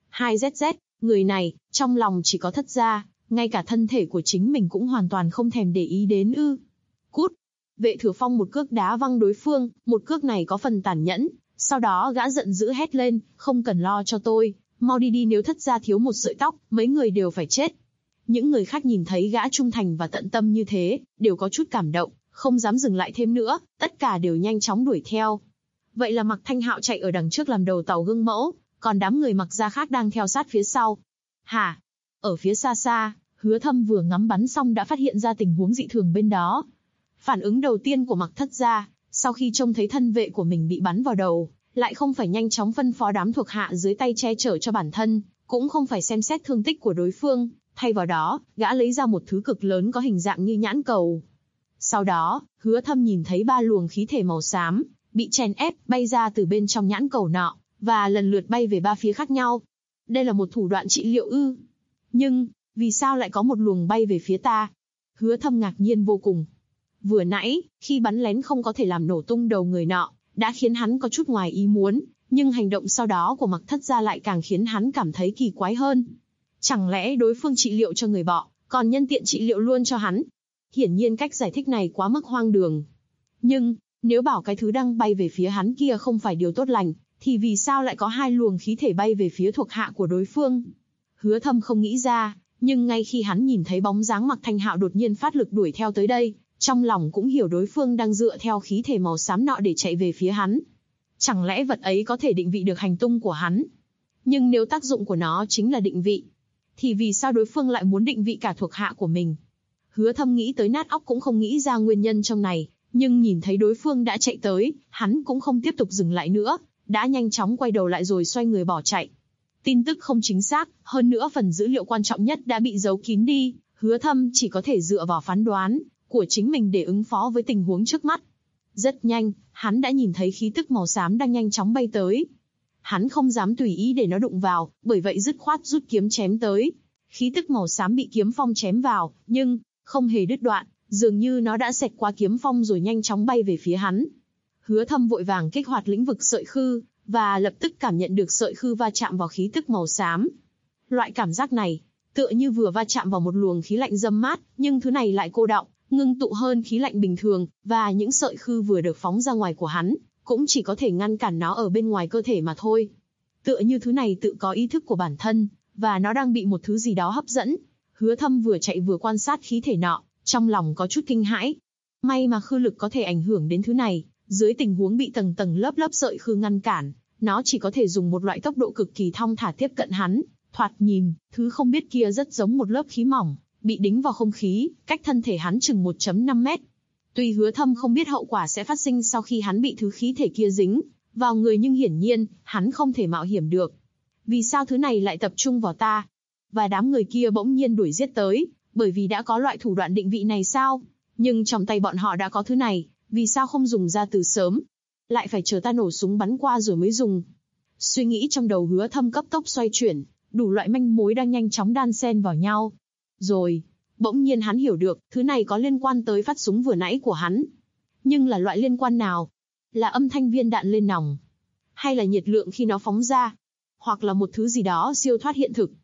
2ZZ, người này, trong lòng chỉ có thất gia, ngay cả thân thể của chính mình cũng hoàn toàn không thèm để ý đến ư. Cút! Vệ Thừa Phong một cước đá văng đối phương, một cước này có phần tàn nhẫn, sau đó gã giận dữ hét lên, không cần lo cho tôi, mau đi đi, nếu thất gia thiếu một sợi tóc, mấy người đều phải chết. Những người khác nhìn thấy gã trung thành và tận tâm như thế, đều có chút cảm động, không dám dừng lại thêm nữa, tất cả đều nhanh chóng đuổi theo. Vậy là Mạc Thanh Hạo chạy ở đằng trước làm đầu tàu gương mẫu, còn đám người Mạc gia khác đang theo sát phía sau. Hả? Ở phía xa xa, Hứa Thâm vừa ngắm bắn xong đã phát hiện ra tình huống dị thường bên đó. Phản ứng đầu tiên của Mạc thất gia, sau khi trông thấy thân vệ của mình bị bắn vào đầu, lại không phải nhanh chóng phân phó đám thuộc hạ dưới tay che chở cho bản thân, cũng không phải xem xét thương tích của đối phương, thay vào đó, gã lấy ra một thứ cực lớn có hình dạng như nhãn cầu. Sau đó, Hứa Thâm nhìn thấy 3 luồng khí thể màu xám, bị chèn ép, bay ra từ bên trong nhãn cầu nọ, và lần lượt bay về 3 phía khác nhau. Đây là một thủ đoạn trị liệu ư? Nhưng, vì sao lại có một luồng bay về phía ta? Hứa Thâm ngạc nhiên vô cùng. Vừa nãy, khi bắn lén không có thể làm nổ tung đầu người nọ, đã khiến hắn có chút ngoài ý muốn, nhưng hành động sau đó của Mạc thất gia lại càng khiến hắn cảm thấy kỳ quái hơn. Chẳng lẽ đối phương trị liệu cho người bọ, còn nhân tiện trị liệu luôn cho hắn? Hiển nhiên cách giải thích này quá mức hoang đường. Nhưng, nếu bảo cái thứ đang bay về phía hắn kia không phải điều tốt lành, thì vì sao lại có 2 luồng khí thể bay về phía thuộc hạ của đối phương? Hứa Thâm không nghĩ ra, nhưng ngay khi hắn nhìn thấy bóng dáng Mạc Thanh Hạo đột nhiên phát lực đuổi theo tới đây, trong lòng cũng hiểu đối phương đang dựa theo khí thể màu xám nọ để chạy về phía hắn. Chẳng lẽ vật ấy có thể định vị được hành tung của hắn? Nhưng nếu tác dụng của nó chính là định vị, thì vì sao đối phương lại muốn định vị cả thuộc hạ của mình? Hứa Thâm nghĩ tới nát óc cũng không nghĩ ra nguyên nhân trong này, nhưng nhìn thấy đối phương đã chạy tới, hắn cũng không tiếp tục dừng lại nữa, đã nhanh chóng quay đầu lại rồi xoay người bỏ chạy. Tin tức không chính xác, hơn nữa phần dữ liệu quan trọng nhất đã bị giấu kín đi, Hứa Thâm chỉ có thể dựa vào phán đoán của chính mình để ứng phó với tình huống trước mắt. Rất nhanh, hắn đã nhìn thấy khí tức màu xám đang nhanh chóng bay tới. Hắn không dám tùy ý để nó đụng vào, bởi vậy dứt khoát rút kiếm chém tới. Khí tức màu xám bị kiếm phong chém vào, nhưng không hề đứt đoạn, dường như nó đã xẹt qua kiếm phong rồi nhanh chóng bay về phía hắn. Hứa Thâm vội vàng kích hoạt lĩnh vực sợi khư, và lập tức cảm nhận được sợi khư va chạm vào khí tức màu xám. Loại cảm giác này, tựa như vừa va chạm vào một luồng khí lạnh râm mát, nhưng thứ này lại cô đọng, ngưng tụ hơn khí lạnh bình thường, và những sợi khư vừa được phóng ra ngoài của hắn, cũng chỉ có thể ngăn cản nó ở bên ngoài cơ thể mà thôi. Tựa như thứ này tự có ý thức của bản thân, và nó đang bị một thứ gì đó hấp dẫn. Hứa Thâm vừa chạy vừa quan sát khí thể nọ, trong lòng có chút kinh hãi. May mà khư lực có thể ảnh hưởng đến thứ này, dưới tình huống bị tầng tầng lớp lớp sợi khư ngăn cản, nó chỉ có thể dùng một loại tốc độ cực kỳ thong thả tiếp cận hắn. Thoạt nhìn, thứ không biết kia rất giống một lớp khí mỏng, bị đính vào không khí, cách thân thể hắn chừng 1,5 mét. Tuy Hứa Thâm không biết hậu quả sẽ phát sinh sau khi hắn bị thứ khí thể kia dính vào người, nhưng hiển nhiên, hắn không thể mạo hiểm được. Vì sao thứ này lại tập trung vào ta? Và đám người kia bỗng nhiên đuổi giết tới, bởi vì đã có loại thủ đoạn định vị này sao? Nhưng trong tay bọn họ đã có thứ này, vì sao không dùng ra từ sớm? Lại phải chờ ta nổ súng bắn qua rồi mới dùng. Suy nghĩ trong đầu Hứa Thâm cấp tốc xoay chuyển, đủ loại manh mối đang nhanh chóng đan xen vào nhau. Rồi, bỗng nhiên hắn hiểu được, thứ này có liên quan tới phát súng vừa nãy của hắn. Nhưng là loại liên quan nào? Là âm thanh viên đạn lên nòng? Hay là nhiệt lượng khi nó phóng ra? Hoặc là một thứ gì đó siêu thoát hiện thực?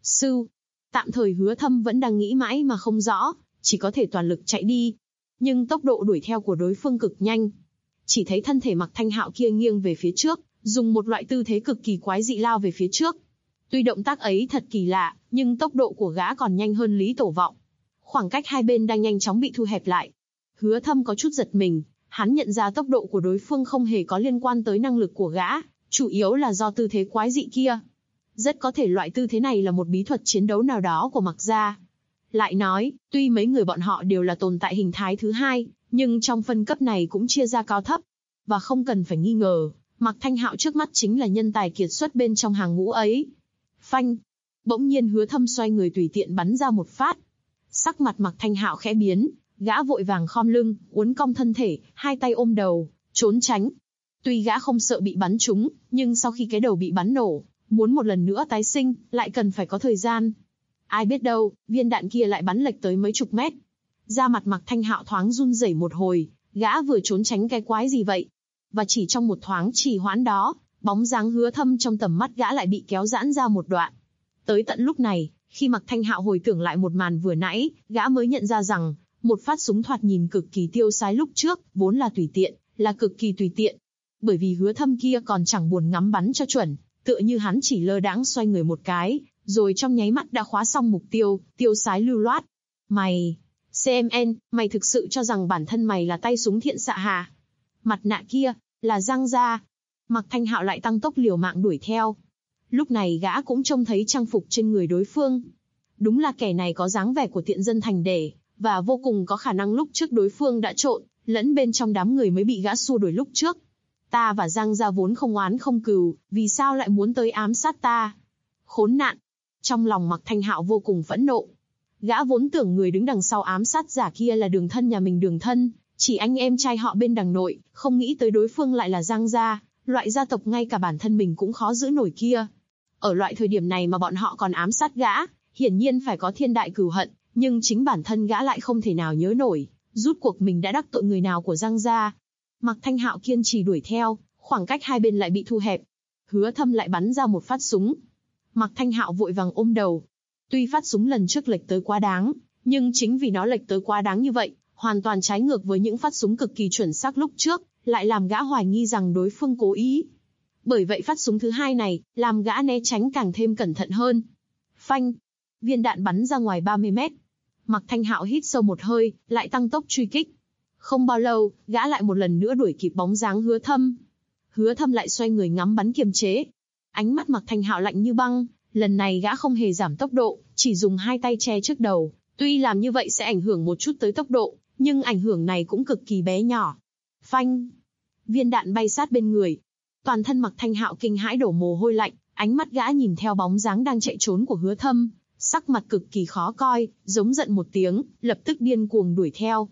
Tạm thời Hứa Thâm vẫn đang nghĩ mãi mà không rõ, chỉ có thể toàn lực chạy đi. Nhưng tốc độ đuổi theo của đối phương cực nhanh. Chỉ thấy thân thể Mạc Thanh Hạo kia nghiêng về phía trước, dùng một loại tư thế cực kỳ quái dị lao về phía trước. Tuy động tác ấy thật kỳ lạ, nhưng tốc độ của gã còn nhanh hơn Lý Tổ Vọng. Khoảng cách hai bên đang nhanh chóng bị thu hẹp lại. Hứa Thâm có chút giật mình, hắn nhận ra tốc độ của đối phương không hề có liên quan tới năng lực của gã, chủ yếu là do tư thế quái dị kia. Rất có thể loại tư thế này là một bí thuật chiến đấu nào đó của Mạc gia. Lại nói, tuy mấy người bọn họ đều là tồn tại hình thái thứ hai, nhưng trong phân cấp này cũng chia ra cao thấp. Và không cần phải nghi ngờ, Mạc Thanh Hạo trước mắt chính là nhân tài kiệt xuất bên trong hàng ngũ ấy. Phanh! Bỗng nhiên Hứa Thâm xoay người tùy tiện bắn ra một phát. Sắc mặt Mạc Thanh Hạo khẽ biến, gã vội vàng khom lưng, uốn cong thân thể, hai tay ôm đầu, trốn tránh. Tuy gã không sợ bị bắn trúng, nhưng sau khi cái đầu bị bắn nổ, muốn một lần nữa tái sinh, lại cần phải có thời gian. Ai biết đâu, viên đạn kia lại bắn lệch tới mấy chục mét. Da mặt Mạc Thanh Hạo thoáng run rẩy một hồi, gã vừa trốn tránh cái quái gì vậy? Và chỉ trong một thoáng trì hoãn đó, bóng dáng Hứa Thâm trong tầm mắt gã lại bị kéo giãn ra một đoạn. Tới tận lúc này, khi Mạc Thanh Hạo hồi tưởng lại một màn vừa nãy, gã mới nhận ra rằng, một phát súng thoạt nhìn cực kỳ tiêu sái lúc trước, vốn là tùy tiện, là cực kỳ tùy tiện. Bởi vì Hứa Thâm kia còn chẳng buồn ngắm bắn cho chuẩn, tựa như hắn chỉ lơ đãng xoay người một cái, rồi trong nháy mắt đã khóa xong mục tiêu, tiêu sái lưu loát. Mày, CMN, mày thực sự cho rằng bản thân mày là tay súng thiện xạ hả? Mặt nạ kia, là Giang gia. Mạc Thanh Hạo lại tăng tốc liều mạng đuổi theo. Lúc này gã cũng trông thấy trang phục trên người đối phương. Đúng là kẻ này có dáng vẻ của tiện dân thành để, và vô cùng có khả năng lúc trước đối phương đã trộn lẫn bên trong đám người mới bị gã xua đuổi lúc trước. Ta và Giang gia vốn không oán không cừu, vì sao lại muốn tới ám sát ta? Khốn nạn! Trong lòng Mạc Thanh Hạo vô cùng phẫn nộ. Gã vốn tưởng người đứng đằng sau ám sát giả kia là Đường Thân nhà mình Đường Thân, chỉ anh em trai họ bên đằng nội, không nghĩ tới đối phương lại là Giang gia, loại gia tộc ngay cả bản thân mình cũng khó giữ nổi kia. Ở loại thời điểm này mà bọn họ còn ám sát gã, hiển nhiên phải có thiên đại cừu hận, nhưng chính bản thân gã lại không thể nào nhớ nổi, rút cuộc mình đã đắc tội người nào của Giang gia. Mạc Thanh Hạo kiên trì đuổi theo, khoảng cách hai bên lại bị thu hẹp. Hứa Thâm lại bắn ra một phát súng. Mạc Thanh Hạo vội vàng ôm đầu. Tuy phát súng lần trước lệch tới quá đáng, nhưng chính vì nó lệch tới quá đáng như vậy, hoàn toàn trái ngược với những phát súng cực kỳ chuẩn xác lúc trước, lại làm gã hoài nghi rằng đối phương cố ý. Bởi vậy phát súng thứ hai này, làm gã né tránh càng thêm cẩn thận hơn. Phanh! Viên đạn bắn ra ngoài 30 mét. Mạc Thanh Hạo hít sâu một hơi, lại tăng tốc truy kích. Không bao lâu, gã lại một lần nữa đuổi kịp bóng dáng Hứa Thâm. Hứa Thâm lại xoay người ngắm bắn kiềm chế. Ánh mắt Mạc Thanh Hạo lạnh như băng, lần này gã không hề giảm tốc độ, chỉ dùng hai tay che trước đầu. Tuy làm như vậy sẽ ảnh hưởng một chút tới tốc độ, nhưng ảnh hưởng này cũng cực kỳ bé nhỏ. Phanh! Viên đạn bay sát bên người. Toàn thân Mạc Thanh Hạo kinh hãi đổ mồ hôi lạnh, ánh mắt gã nhìn theo bóng dáng đang chạy trốn của Hứa Thâm, sắc mặt cực kỳ khó coi, giống giận một tiếng, lập tức điên cuồng đuổi theo.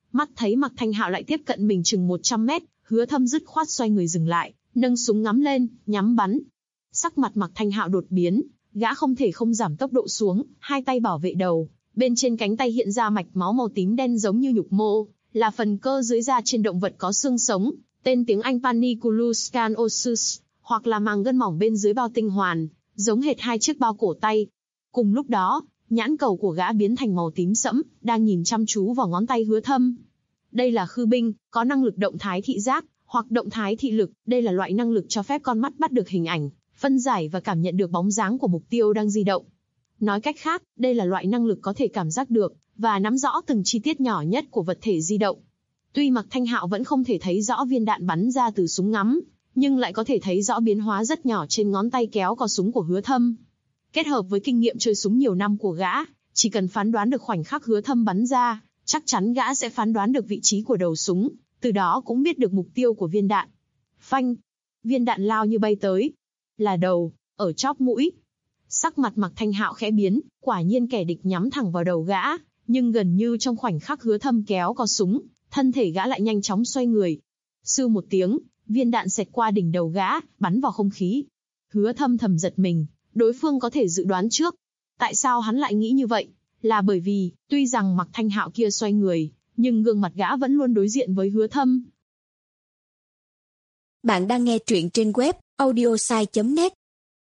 Mắt thấy Mạc Thanh Hạo lại tiếp cận mình chừng 100 mét, Hứa Thâm dứt khoát xoay người dừng lại, nâng súng ngắm lên, nhắm bắn. Sắc mặt Mạc Thanh Hạo đột biến, gã không thể không giảm tốc độ xuống, hai tay bảo vệ đầu, bên trên cánh tay hiện ra mạch máu màu tím đen giống như nhục mô, là phần cơ dưới da trên động vật có xương sống, tên tiếng Anh Panniculus scaneosus, hoặc là màng gân mỏng bên dưới bao tinh hoàn, giống hệt hai chiếc bao cổ tay. Cùng lúc đó, nhãn cầu của gã biến thành màu tím sẫm, đang nhìn chăm chú vào ngón tay Hứa Thâm. Đây là khư binh, có năng lực động thái thị giác, hoặc động thái thị lực, đây là loại năng lực cho phép con mắt bắt được hình ảnh, phân giải và cảm nhận được bóng dáng của mục tiêu đang di động. Nói cách khác, đây là loại năng lực có thể cảm giác được, và nắm rõ từng chi tiết nhỏ nhất của vật thể di động. Tuy Mạc Thanh Hạo vẫn không thể thấy rõ viên đạn bắn ra từ súng ngắm, nhưng lại có thể thấy rõ biến hóa rất nhỏ trên ngón tay kéo cò súng của Hứa Thâm. Kết hợp với kinh nghiệm chơi súng nhiều năm của gã, chỉ cần phán đoán được khoảnh khắc Hứa Thâm bắn ra, chắc chắn gã sẽ phán đoán được vị trí của đầu súng, từ đó cũng biết được mục tiêu của viên đạn. Phanh! Viên đạn lao như bay tới. Là đầu, ở chóp mũi. Sắc mặt Mạc Thanh Hạo khẽ biến, quả nhiên kẻ địch nhắm thẳng vào đầu gã, nhưng gần như trong khoảnh khắc Hứa Thâm kéo cò súng, thân thể gã lại nhanh chóng xoay người. Sưu một tiếng, viên đạn xẹt qua đỉnh đầu gã, bắn vào không khí. Hứa Thâm thầm giật mình, đối phương có thể dự đoán trước. Tại sao hắn lại nghĩ như vậy? Là bởi vì, tuy rằng Mạc Thanh Hạo kia xoay người, nhưng gương mặt gã vẫn luôn đối diện với Hứa Thâm. Bạn đang nghe truyện trên web audiosai.net.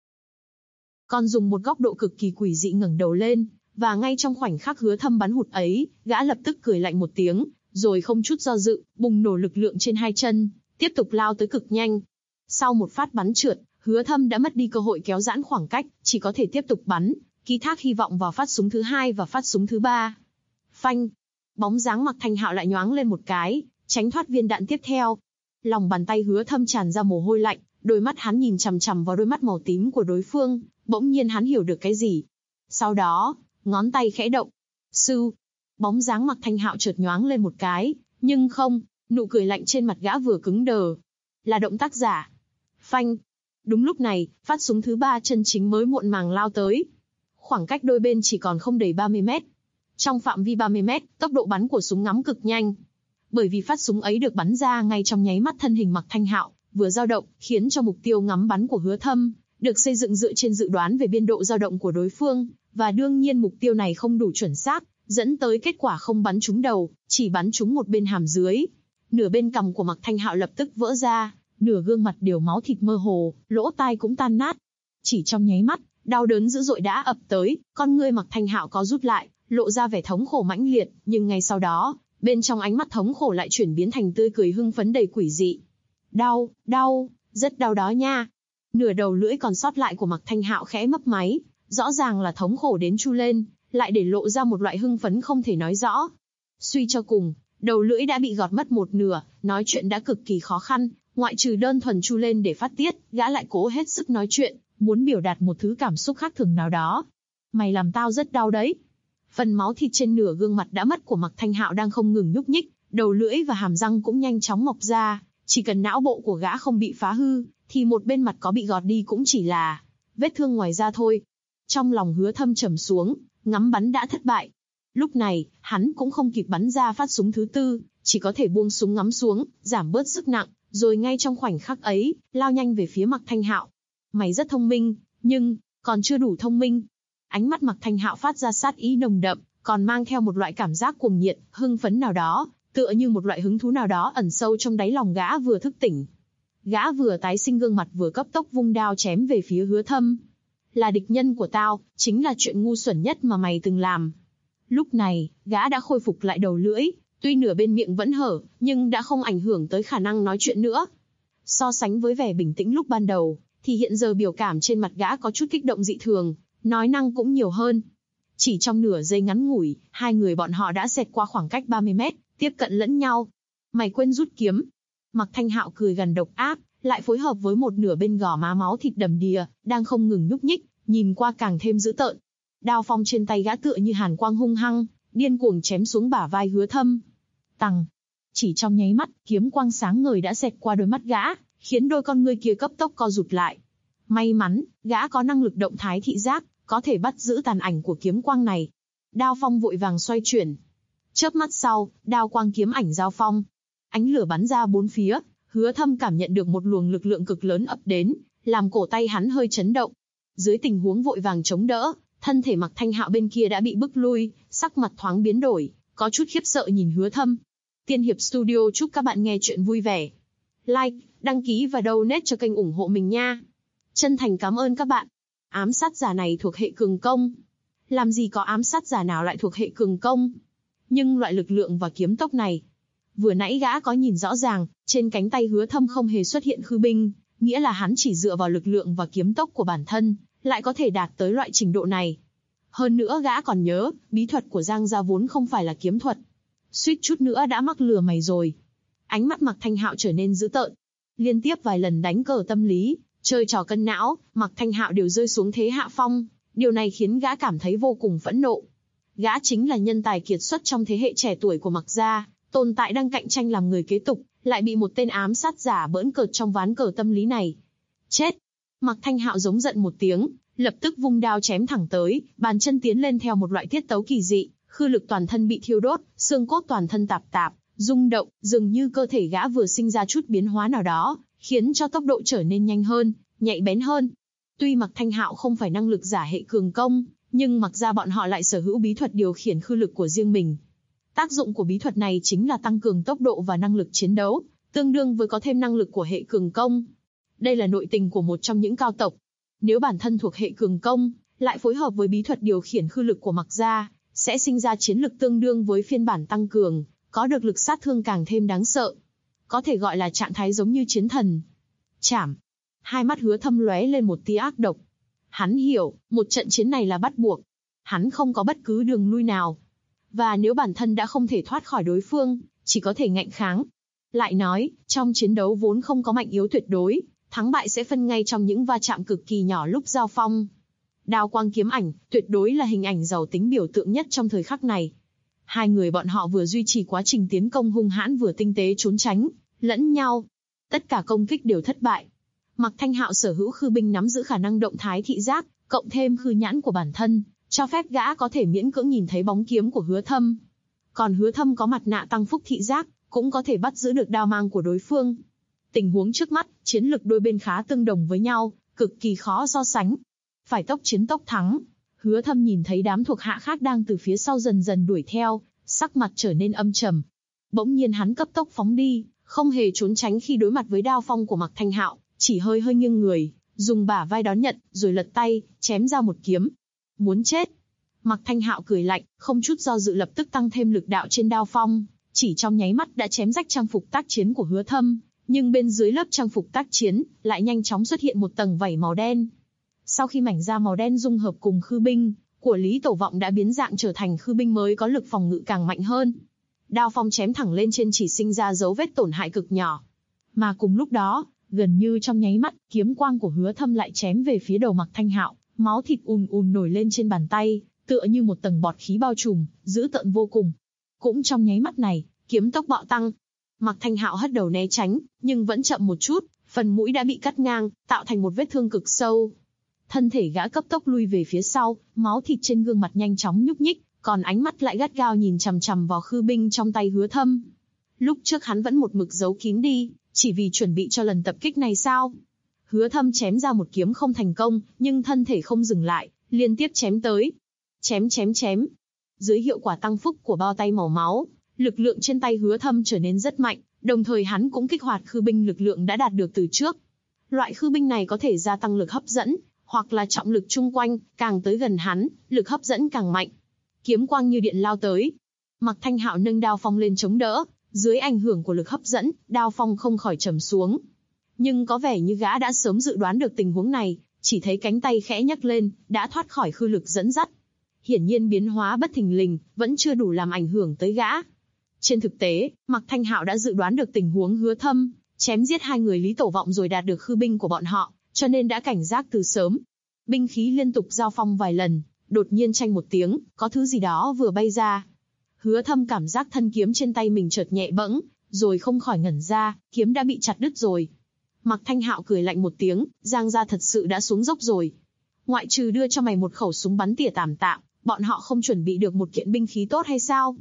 Còn dùng một góc độ cực kỳ quỷ dị ngẩng đầu lên, và ngay trong khoảnh khắc Hứa Thâm bắn hụt ấy, gã lập tức cười lạnh một tiếng, rồi không chút do dự, bùng nổ lực lượng trên hai chân, tiếp tục lao tới cực nhanh. Sau một phát bắn trượt, Hứa Thâm đã mất đi cơ hội kéo giãn khoảng cách, chỉ có thể tiếp tục bắn, ký thác hy vọng vào phát súng thứ hai và phát súng thứ ba. Phanh! Bóng dáng Mạc Thanh Hạo lại nhoáng lên một cái, tránh thoát viên đạn tiếp theo. Lòng bàn tay Hứa Thâm tràn ra mồ hôi lạnh, đôi mắt hắn nhìn chằm chằm vào đôi mắt màu tím của đối phương, bỗng nhiên hắn hiểu được cái gì. Sau đó, ngón tay khẽ động. Sưu! Bóng dáng Mạc Thanh Hạo chợt nhoáng lên một cái, nhưng không, nụ cười lạnh trên mặt gã vừa cứng đờ. Là động tác giả. Phanh! Đúng lúc này, phát súng thứ ba chân chính mới muộn màng lao tới. Khoảng cách đôi bên chỉ còn không đầy 30 mét. Trong phạm vi 30 mét, tốc độ bắn của súng ngắm cực nhanh. Bởi vì phát súng ấy được bắn ra ngay trong nháy mắt thân hình Mạc Thanh Hạo vừa dao động, khiến cho mục tiêu ngắm bắn của Hứa Thâm được xây dựng dựa trên dự đoán về biên độ dao động của đối phương, và đương nhiên mục tiêu này không đủ chuẩn xác, dẫn tới kết quả không bắn trúng đầu, chỉ bắn trúng một bên hàm dưới. Nửa bên cằm của Mạc Thanh Hạo lập tức vỡ ra, nửa gương mặt đều máu thịt mơ hồ, lỗ tai cũng tan nát. Chỉ trong nháy mắt, đau đớn dữ dội đã ập tới, con ngươi Mạc Thanh Hạo có rút lại, lộ ra vẻ thống khổ mãnh liệt, nhưng ngay sau đó, bên trong ánh mắt thống khổ lại chuyển biến thành tươi cười hưng phấn đầy quỷ dị. Đau, đau, rất đau đó nha. Nửa đầu lưỡi còn sót lại của Mạc Thanh Hạo khẽ mấp máy, rõ ràng là thống khổ đến chu lên, lại để lộ ra một loại hưng phấn không thể nói rõ. Suy cho cùng, đầu lưỡi đã bị gọt mất một nửa, nói chuyện đã cực kỳ khó khăn, ngoại trừ đơn thuần chu lên để phát tiết, gã lại cố hết sức nói chuyện, muốn biểu đạt một thứ cảm xúc khác thường nào đó. Mày làm tao rất đau đấy. Phần máu thịt trên nửa gương mặt đã mất của Mạc Thanh Hạo đang không ngừng nhúc nhích, đầu lưỡi và hàm răng cũng nhanh chóng mọc ra, chỉ cần não bộ của gã không bị phá hư, thì một bên mặt có bị gọt đi cũng chỉ là vết thương ngoài da thôi. Trong lòng Hứa Thâm trầm xuống, ngắm bắn đã thất bại. Lúc này, hắn cũng không kịp bắn ra phát súng thứ tư, chỉ có thể buông súng ngắm xuống, giảm bớt sức nặng, rồi ngay trong khoảnh khắc ấy, lao nhanh về phía Mạc Thanh Hạo. Mày rất thông minh, nhưng còn chưa đủ thông minh. Ánh mắt Mạc Thanh Hạo phát ra sát ý nồng đậm, còn mang theo một loại cảm giác cuồng nhiệt, hưng phấn nào đó, tựa như một loại hứng thú nào đó ẩn sâu trong đáy lòng gã vừa thức tỉnh. Gã vừa tái sinh gương mặt vừa cấp tốc vung đao chém về phía Hứa Thâm. Là địch nhân của tao, chính là chuyện ngu xuẩn nhất mà mày từng làm. Lúc này, gã đã khôi phục lại đầu lưỡi, tuy nửa bên miệng vẫn hở, nhưng đã không ảnh hưởng tới khả năng nói chuyện nữa. So sánh với vẻ bình tĩnh lúc ban đầu, thì hiện giờ biểu cảm trên mặt gã có chút kích động dị thường, nói năng cũng nhiều hơn. Chỉ trong nửa giây ngắn ngủi, hai người bọn họ đã xẹt qua khoảng cách 30 mét, tiếp cận lẫn nhau. Mày quên rút kiếm. Mạc Thanh Hạo cười gằn độc ác, lại phối hợp với một nửa bên gò má máu thịt đầm đìa, đang không ngừng nhúc nhích, nhìn qua càng thêm dữ tợn. Đao phong trên tay gã tựa như hàn quang hung hăng, điên cuồng chém xuống bả vai Hứa Thâm. Tằng. Chỉ trong nháy mắt, kiếm quang sáng ngời đã xẹt qua đôi mắt gã, khiến đôi con ngươi kia cấp tốc co rụt lại. May mắn, gã có năng lực động thái thị giác, có thể bắt giữ tàn ảnh của kiếm quang này. Đao phong vội vàng xoay chuyển. Chớp mắt sau, đao quang kiếm ảnh giao phong. Ánh lửa bắn ra bốn phía, Hứa Thâm cảm nhận được một luồng lực lượng cực lớn ập đến, làm cổ tay hắn hơi chấn động. Dưới tình huống vội vàng chống đỡ, thân thể Mạc Thanh Hạo bên kia đã bị bức lui, sắc mặt thoáng biến đổi, có chút khiếp sợ nhìn Hứa Thâm. Tiên Hiệp Studio chúc các bạn nghe chuyện vui vẻ. Like, đăng ký và donate cho kênh ủng hộ mình nha. Chân thành cảm ơn các bạn. Ám sát giả này thuộc hệ cường công. Làm gì có ám sát giả nào lại thuộc hệ cường công? Nhưng loại lực lượng và kiếm tốc này, vừa nãy gã có nhìn rõ ràng, trên cánh tay Hứa Thâm không hề xuất hiện khư binh, nghĩa là hắn chỉ dựa vào lực lượng và kiếm tốc của bản thân, lại có thể đạt tới loại trình độ này. Hơn nữa gã còn nhớ, bí thuật của Giang gia vốn không phải là kiếm thuật. Suýt chút nữa đã mắc lừa mày rồi. Ánh mắt Mạc Thanh Hạo trở nên dữ tợn. Liên tiếp vài lần đánh cờ tâm lý, chơi trò cân não, Mạc Thanh Hạo đều rơi xuống thế hạ phong. Điều này khiến gã cảm thấy vô cùng phẫn nộ. Gã chính là nhân tài kiệt xuất trong thế hệ trẻ tuổi của Mạc gia, tồn tại đang cạnh tranh làm người kế tục, lại bị một tên ám sát giả bỡn cợt trong ván cờ tâm lý này. Chết! Mạc Thanh Hạo giống giận một tiếng, lập tức vung đao chém thẳng tới, bàn chân tiến lên theo một loại tiết tấu kỳ dị, khư lực toàn thân bị thiêu đốt, xương cốt toàn thân tạp tạp, rung động, dường như cơ thể gã vừa sinh ra chút biến hóa nào đó, khiến cho tốc độ trở nên nhanh hơn, nhạy bén hơn. Tuy Mạc Thanh Hạo không phải năng lực giả hệ cường công, nhưng Mạc gia bọn họ lại sở hữu bí thuật điều khiển khư lực của riêng mình. Tác dụng của bí thuật này chính là tăng cường tốc độ và năng lực chiến đấu, tương đương với có thêm năng lực của hệ cường công. Đây là nội tình của một trong những cao tộc. Nếu bản thân thuộc hệ cường công, lại phối hợp với bí thuật điều khiển khư lực của Mạc gia, sẽ sinh ra chiến lực tương đương với phiên bản tăng cường, có được lực sát thương càng thêm đáng sợ. Có thể gọi là trạng thái giống như chiến thần. Chảm! Hai mắt Hứa Thâm lóe lên một tia ác độc. Hắn hiểu, một trận chiến này là bắt buộc. Hắn không có bất cứ đường lui nào. Và nếu bản thân đã không thể thoát khỏi đối phương, chỉ có thể ngạnh kháng. Lại nói, trong chiến đấu vốn không có mạnh yếu tuyệt đối, thắng bại sẽ phân ngay trong những va chạm cực kỳ nhỏ lúc giao phong. Đao quang kiếm ảnh, tuyệt đối là hình ảnh giàu tính biểu tượng nhất trong thời khắc này. Hai người bọn họ vừa duy trì quá trình tiến công hung hãn vừa tinh tế trốn tránh lẫn nhau. Tất cả công kích đều thất bại. Mạc Thanh Hạo sở hữu khư binh nắm giữ khả năng động thái thị giác, cộng thêm khư nhãn của bản thân, cho phép gã có thể miễn cưỡng nhìn thấy bóng kiếm của Hứa Thâm. Còn Hứa Thâm có mặt nạ tăng phúc thị giác, cũng có thể bắt giữ được đao mang của đối phương. Tình huống trước mắt, chiến lực đôi bên khá tương đồng với nhau, cực kỳ khó so sánh. Phải tốc chiến tốc thắng. Hứa Thâm nhìn thấy đám thuộc hạ khác đang từ phía sau dần dần đuổi theo, sắc mặt trở nên âm trầm. Bỗng nhiên hắn cấp tốc phóng đi, không hề trốn tránh khi đối mặt với đao phong của Mạc Thanh Hạo, chỉ hơi nghiêng người, dùng bả vai đón nhận, rồi lật tay, chém ra một kiếm. Muốn chết! Mạc Thanh Hạo cười lạnh, không chút do dự lập tức tăng thêm lực đạo trên đao phong, chỉ trong nháy mắt đã chém rách trang phục tác chiến của Hứa Thâm, nhưng bên dưới lớp trang phục tác chiến, lại nhanh chóng xuất hiện một tầng vảy màu đen. Sau khi mảnh da màu đen dung hợp cùng khư binh của Lý Tổ Vọng đã biến dạng trở thành khư binh mới có lực phòng ngự càng mạnh hơn. Đao phong chém thẳng lên trên chỉ sinh ra dấu vết tổn hại cực nhỏ. Mà cùng lúc đó, gần như trong nháy mắt, kiếm quang của Hứa Thâm lại chém về phía đầu Mạc Thanh Hạo, máu thịt ùn ùn nổi lên trên bàn tay, tựa như một tầng bọt khí bao trùm, dữ tợn vô cùng. Cũng trong nháy mắt này, kiếm tốc bạo tăng. Mạc Thanh Hạo hất đầu né tránh, nhưng vẫn chậm một chút, phần mũi đã bị cắt ngang, tạo thành một vết thương cực sâu. Thân thể gã cấp tốc lui về phía sau, máu thịt trên gương mặt nhanh chóng nhúc nhích, còn ánh mắt lại gắt gao nhìn chằm chằm vào khư binh trong tay Hứa Thâm. Lúc trước hắn vẫn một mực giấu kín đi, chỉ vì chuẩn bị cho lần tập kích này sao? Hứa Thâm chém ra một kiếm không thành công, nhưng thân thể không dừng lại, liên tiếp chém tới. Chém. Dưới hiệu quả tăng phúc của bao tay màu máu, lực lượng trên tay Hứa Thâm trở nên rất mạnh, đồng thời hắn cũng kích hoạt khư binh lực lượng đã đạt được từ trước. Loại khư binh này có thể gia tăng lực hấp dẫn, hoặc là trọng lực chung quanh, càng tới gần hắn, lực hấp dẫn càng mạnh. Kiếm quang như điện lao tới. Mạc Thanh Hạo nâng đao phong lên chống đỡ, dưới ảnh hưởng của lực hấp dẫn, đao phong không khỏi trầm xuống. Nhưng có vẻ như gã đã sớm dự đoán được tình huống này, chỉ thấy cánh tay khẽ nhấc lên, đã thoát khỏi khư lực dẫn dắt. Hiển nhiên biến hóa bất thình lình, vẫn chưa đủ làm ảnh hưởng tới gã. Trên thực tế, Mạc Thanh Hạo đã dự đoán được tình huống Hứa Thâm chém giết hai người Lý Tổ Vọng rồi đạt được khư binh của bọn họ, cho nên đã cảnh giác từ sớm. Binh khí liên tục giao phong vài lần, đột nhiên chanh một tiếng, có thứ gì đó vừa bay ra. Hứa Thâm cảm giác thân kiếm trên tay mình chợt nhẹ bẫng, rồi không khỏi ngẩn ra, kiếm đã bị chặt đứt rồi. Mạc Thanh Hạo cười lạnh một tiếng, Giang gia thật sự đã xuống dốc rồi. Ngoại trừ đưa cho mày một khẩu súng bắn tỉa tảm tạm, bọn họ không chuẩn bị được một kiện binh khí tốt hay sao?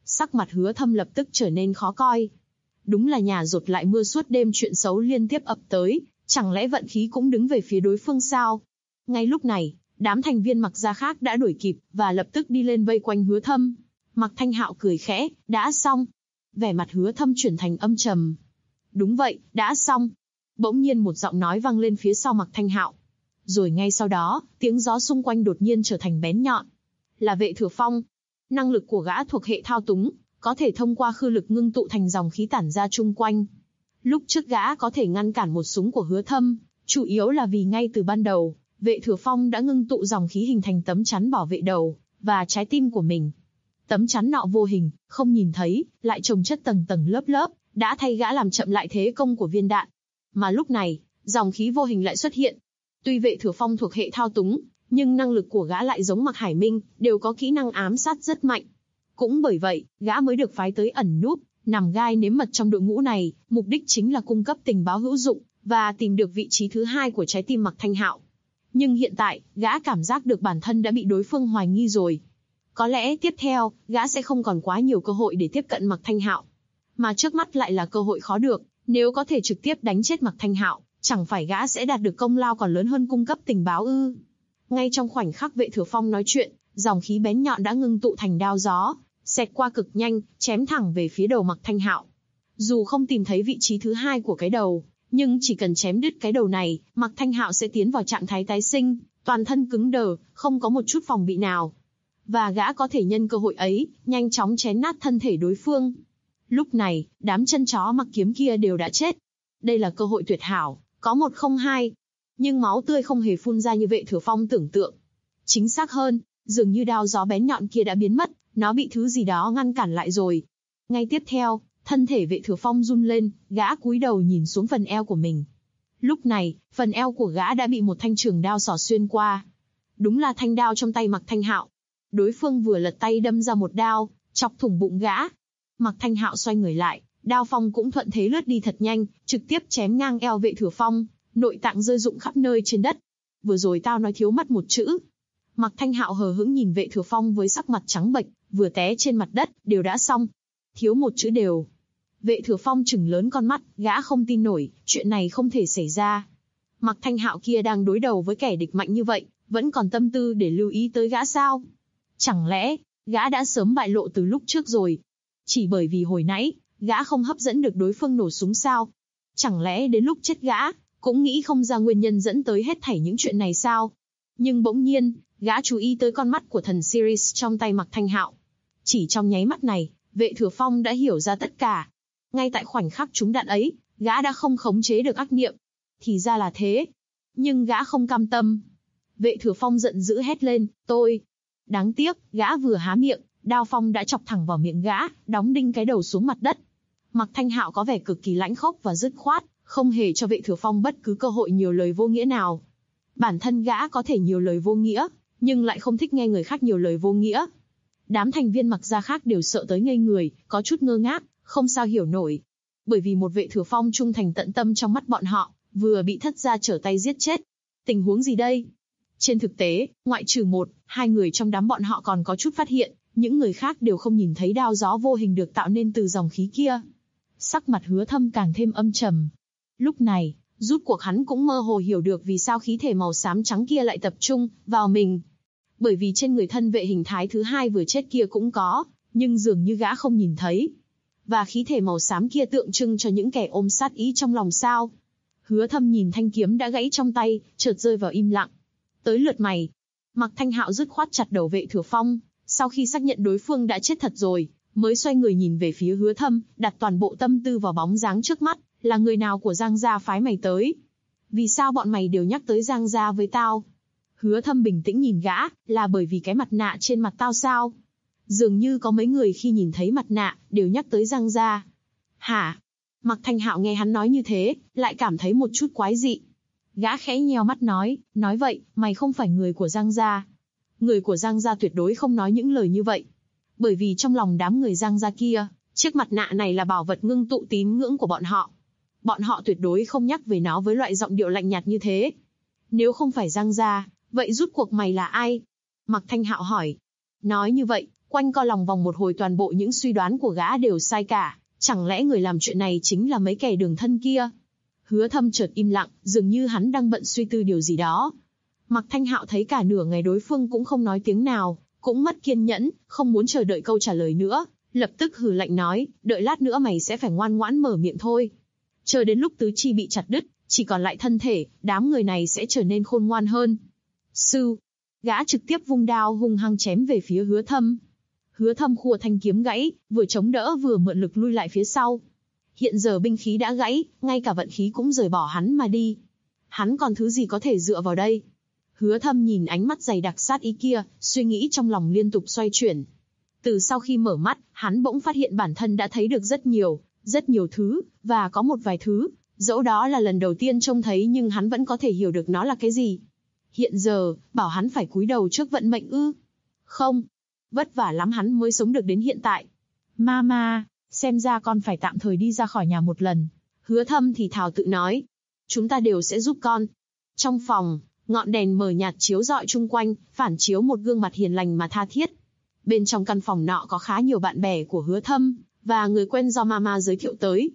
Sắc mặt Hứa Thâm lập tức trở nên khó coi. Đúng là nhà rột lại mưa suốt đêm, chuyện xấu liên tiếp ập tới, chẳng lẽ vận khí cũng đứng về phía đối phương sao? Ngay lúc này, đám thành viên Mặc gia khác đã đuổi kịp và lập tức đi lên vây quanh Hứa Thâm. Mặc Thanh Hạo cười khẽ, đã xong. Vẻ mặt Hứa Thâm chuyển thành âm trầm. Đúng vậy, đã xong. Bỗng nhiên một giọng nói vang lên phía sau Mặc Thanh Hạo. Rồi ngay sau đó, tiếng gió xung quanh đột nhiên trở thành bén nhọn. Là Vệ Thừa Phong. Năng lực của gã thuộc hệ thao túng, có thể thông qua khư lực ngưng tụ thành dòng khí tản ra chung quanh. Lúc trước gã có thể ngăn cản một súng của Hứa Thâm, chủ yếu là vì ngay từ ban đầu, Vệ Thừa Phong đã ngưng tụ dòng khí hình thành tấm chắn bảo vệ đầu và trái tim của mình. Tấm chắn nọ vô hình, không nhìn thấy, lại chồng chất tầng tầng lớp lớp, đã thay gã làm chậm lại thế công của viên đạn. Mà lúc này, dòng khí vô hình lại xuất hiện. Tuy Vệ Thừa Phong thuộc hệ thao túng, nhưng năng lực của gã lại giống Mạc Hải Minh, đều có kỹ năng ám sát rất mạnh. Cũng bởi vậy, gã mới được phái tới ẩn núp, nằm gai nếm mật trong đội ngũ này, mục đích chính là cung cấp tình báo hữu dụng, và tìm được vị trí thứ hai của trái tim Mạc Thanh Hạo. Nhưng hiện tại, gã cảm giác được bản thân đã bị đối phương hoài nghi rồi. Có lẽ tiếp theo, gã sẽ không còn quá nhiều cơ hội để tiếp cận Mạc Thanh Hạo. Mà trước mắt lại là cơ hội khó được, nếu có thể trực tiếp đánh chết Mạc Thanh Hạo, chẳng phải gã sẽ đạt được công lao còn lớn hơn cung cấp tình báo ư? Ngay trong khoảnh khắc Vệ Thừa Phong nói chuyện, dòng khí bén nhọn đã ngưng tụ thành đao gió, xẹt qua cực nhanh, chém thẳng về phía đầu Mạc Thanh Hạo. Dù không tìm thấy vị trí thứ hai của cái đầu, nhưng chỉ cần chém đứt cái đầu này, Mạc Thanh Hạo sẽ tiến vào trạng thái tái sinh, toàn thân cứng đờ, không có một chút phòng bị nào. Và gã có thể nhân cơ hội ấy, nhanh chóng chém nát thân thể đối phương. Lúc này, đám chân chó mặc kiếm kia đều đã chết. Đây là cơ hội tuyệt hảo, có một không hai. Nhưng máu tươi không hề phun ra như Vệ Thừa Phong tưởng tượng. Chính xác hơn, dường như đao gió bén nhọn kia đã biến mất, nó bị thứ gì đó ngăn cản lại rồi. Ngay tiếp theo, thân thể Vệ Thừa Phong run lên, gã cúi đầu nhìn xuống phần eo của mình. Lúc này, phần eo của gã đã bị một thanh trường đao xỏ xuyên qua. Đúng là thanh đao trong tay Mạc Thanh Hạo. Đối phương vừa lật tay đâm ra một đao, chọc thủng bụng gã. Mạc Thanh Hạo xoay người lại, đao phong cũng thuận thế lướt đi thật nhanh, trực tiếp chém ngang eo Vệ Thừa Phong, nội tạng rơi rụng khắp nơi trên đất. Vừa rồi tao nói thiếu mất một chữ. Mạc Thanh Hạo hờ hững nhìn Vệ Thừa Phong với sắc mặt trắng bệch, vừa té trên mặt đất, đều đã xong. Thiếu một chữ đều. Vệ Thừa Phong trừng lớn con mắt, gã không tin nổi, chuyện này không thể xảy ra. Mạc Thanh Hạo kia đang đối đầu với kẻ địch mạnh như vậy, vẫn còn tâm tư để lưu ý tới gã sao? Chẳng lẽ, gã đã sớm bại lộ từ lúc trước rồi? Chỉ bởi vì hồi nãy, gã không hấp dẫn được đối phương nổ súng sao? Chẳng lẽ đến lúc chết gã, cũng nghĩ không ra nguyên nhân dẫn tới hết thảy những chuyện này sao? Nhưng bỗng nhiên, gã chú ý tới con mắt của thần Sirius trong tay Mạc Thanh Hạo. Chỉ trong nháy mắt này, Vệ Thừa Phong đã hiểu ra tất cả. Ngay tại khoảnh khắc trúng đạn ấy, gã đã không khống chế được ác niệm. Thì ra là thế. Nhưng gã không cam tâm. Vệ Thừa Phong giận dữ hét lên, tôi. Đáng tiếc, gã vừa há miệng, đao phong đã chọc thẳng vào miệng gã, đóng đinh cái đầu xuống mặt đất. Mạc Thanh Hạo có vẻ cực kỳ lãnh khốc và dứt khoát, không hề cho Vệ Thừa Phong bất cứ cơ hội nhiều lời vô nghĩa nào. Bản thân gã có thể nhiều lời vô nghĩa, nhưng lại không thích nghe người khác nhiều lời vô nghĩa. Đám thành viên Mạc gia khác đều sợ tới ngây người, có chút ngơ ngác, không sao hiểu nổi. Bởi vì một Vệ Thừa Phong trung thành tận tâm trong mắt bọn họ, vừa bị thất gia trở tay giết chết. Tình huống gì đây? Trên thực tế, ngoại trừ một, hai người trong đám bọn họ còn có chút phát hiện, những người khác đều không nhìn thấy đao gió vô hình được tạo nên từ dòng khí kia. Sắc mặt Hứa Thâm càng thêm âm trầm. Lúc này, rút cuộc hắn cũng mơ hồ hiểu được vì sao khí thể màu xám trắng kia lại tập trung vào mình. Bởi vì trên người thân vệ hình thái thứ hai vừa chết kia cũng có, nhưng dường như gã không nhìn thấy. Và khí thể màu xám kia tượng trưng cho những kẻ ôm sát ý trong lòng sao. Hứa Thâm nhìn thanh kiếm đã gãy trong tay, chợt rơi vào im lặng. Tới lượt mày. Mạc Thanh Hạo dứt khoát chặt đầu Vệ Thừa Phong, sau khi xác nhận đối phương đã chết thật rồi, mới xoay người nhìn về phía Hứa Thâm, đặt toàn bộ tâm tư vào bóng dáng trước mắt, là người nào của Giang gia phái mày tới? Vì sao bọn mày đều nhắc tới Giang gia với tao? Hứa Thâm bình tĩnh nhìn gã, là bởi vì cái mặt nạ trên mặt tao sao? Dường như có mấy người khi nhìn thấy mặt nạ, đều nhắc tới Giang gia. Hả? Mạc Thanh Hạo nghe hắn nói như thế, lại cảm thấy một chút quái dị. Gã khẽ nheo mắt nói vậy, mày không phải người của Giang gia. Người của Giang gia tuyệt đối không nói những lời như vậy. Bởi vì trong lòng đám người Giang gia kia, chiếc mặt nạ này là bảo vật ngưng tụ tín ngưỡng của bọn họ. Bọn họ tuyệt đối không nhắc về nó với loại giọng điệu lạnh nhạt như thế. Nếu không phải Giang gia, vậy rút cuộc mày là ai? Mạc Thanh Hạo hỏi. Nói như vậy, Quanh co lòng vòng một hồi, toàn bộ những suy đoán của gã đều sai cả, chẳng lẽ người làm chuyện này chính là mấy kẻ đường thân kia? Hứa Thâm chợt im lặng, dường như hắn đang bận suy tư điều gì đó. Mạc Thanh Hạo thấy cả nửa ngày đối phương cũng không nói tiếng nào, cũng mất kiên nhẫn, không muốn chờ đợi câu trả lời nữa, lập tức hừ lạnh nói, đợi lát nữa mày sẽ phải ngoan ngoãn mở miệng thôi. Chờ đến lúc tứ chi bị chặt đứt, chỉ còn lại thân thể, đám người này sẽ trở nên khôn ngoan hơn. Sư, gã trực tiếp vung đao hung hăng chém về phía Hứa Thâm. Hứa Thâm khua thanh kiếm gãy, vừa chống đỡ vừa mượn lực lui lại phía sau. Hiện giờ binh khí đã gãy, ngay cả vận khí cũng rời bỏ hắn mà đi. Hắn còn thứ gì có thể dựa vào đây? Hứa Thâm nhìn ánh mắt dày đặc sát ý kia, suy nghĩ trong lòng liên tục xoay chuyển. Từ sau khi mở mắt, hắn bỗng phát hiện bản thân đã thấy được rất nhiều thứ, và có một vài thứ, dẫu đó là lần đầu tiên trông thấy nhưng hắn vẫn có thể hiểu được nó là cái gì. Hiện giờ, bảo hắn phải cúi đầu trước vận mệnh ư? Không, vất vả lắm hắn mới sống được đến hiện tại. Mama, xem ra con phải tạm thời đi ra khỏi nhà một lần. Hứa Thâm thì thào tự nói. Chúng ta đều sẽ giúp con. Trong phòng, ngọn đèn mờ nhạt chiếu rọi chung quanh, phản chiếu một gương mặt hiền lành mà tha thiết. Bên trong căn phòng nọ có khá nhiều bạn bè của Hứa Thâm, và người quen do Mama giới thiệu tới.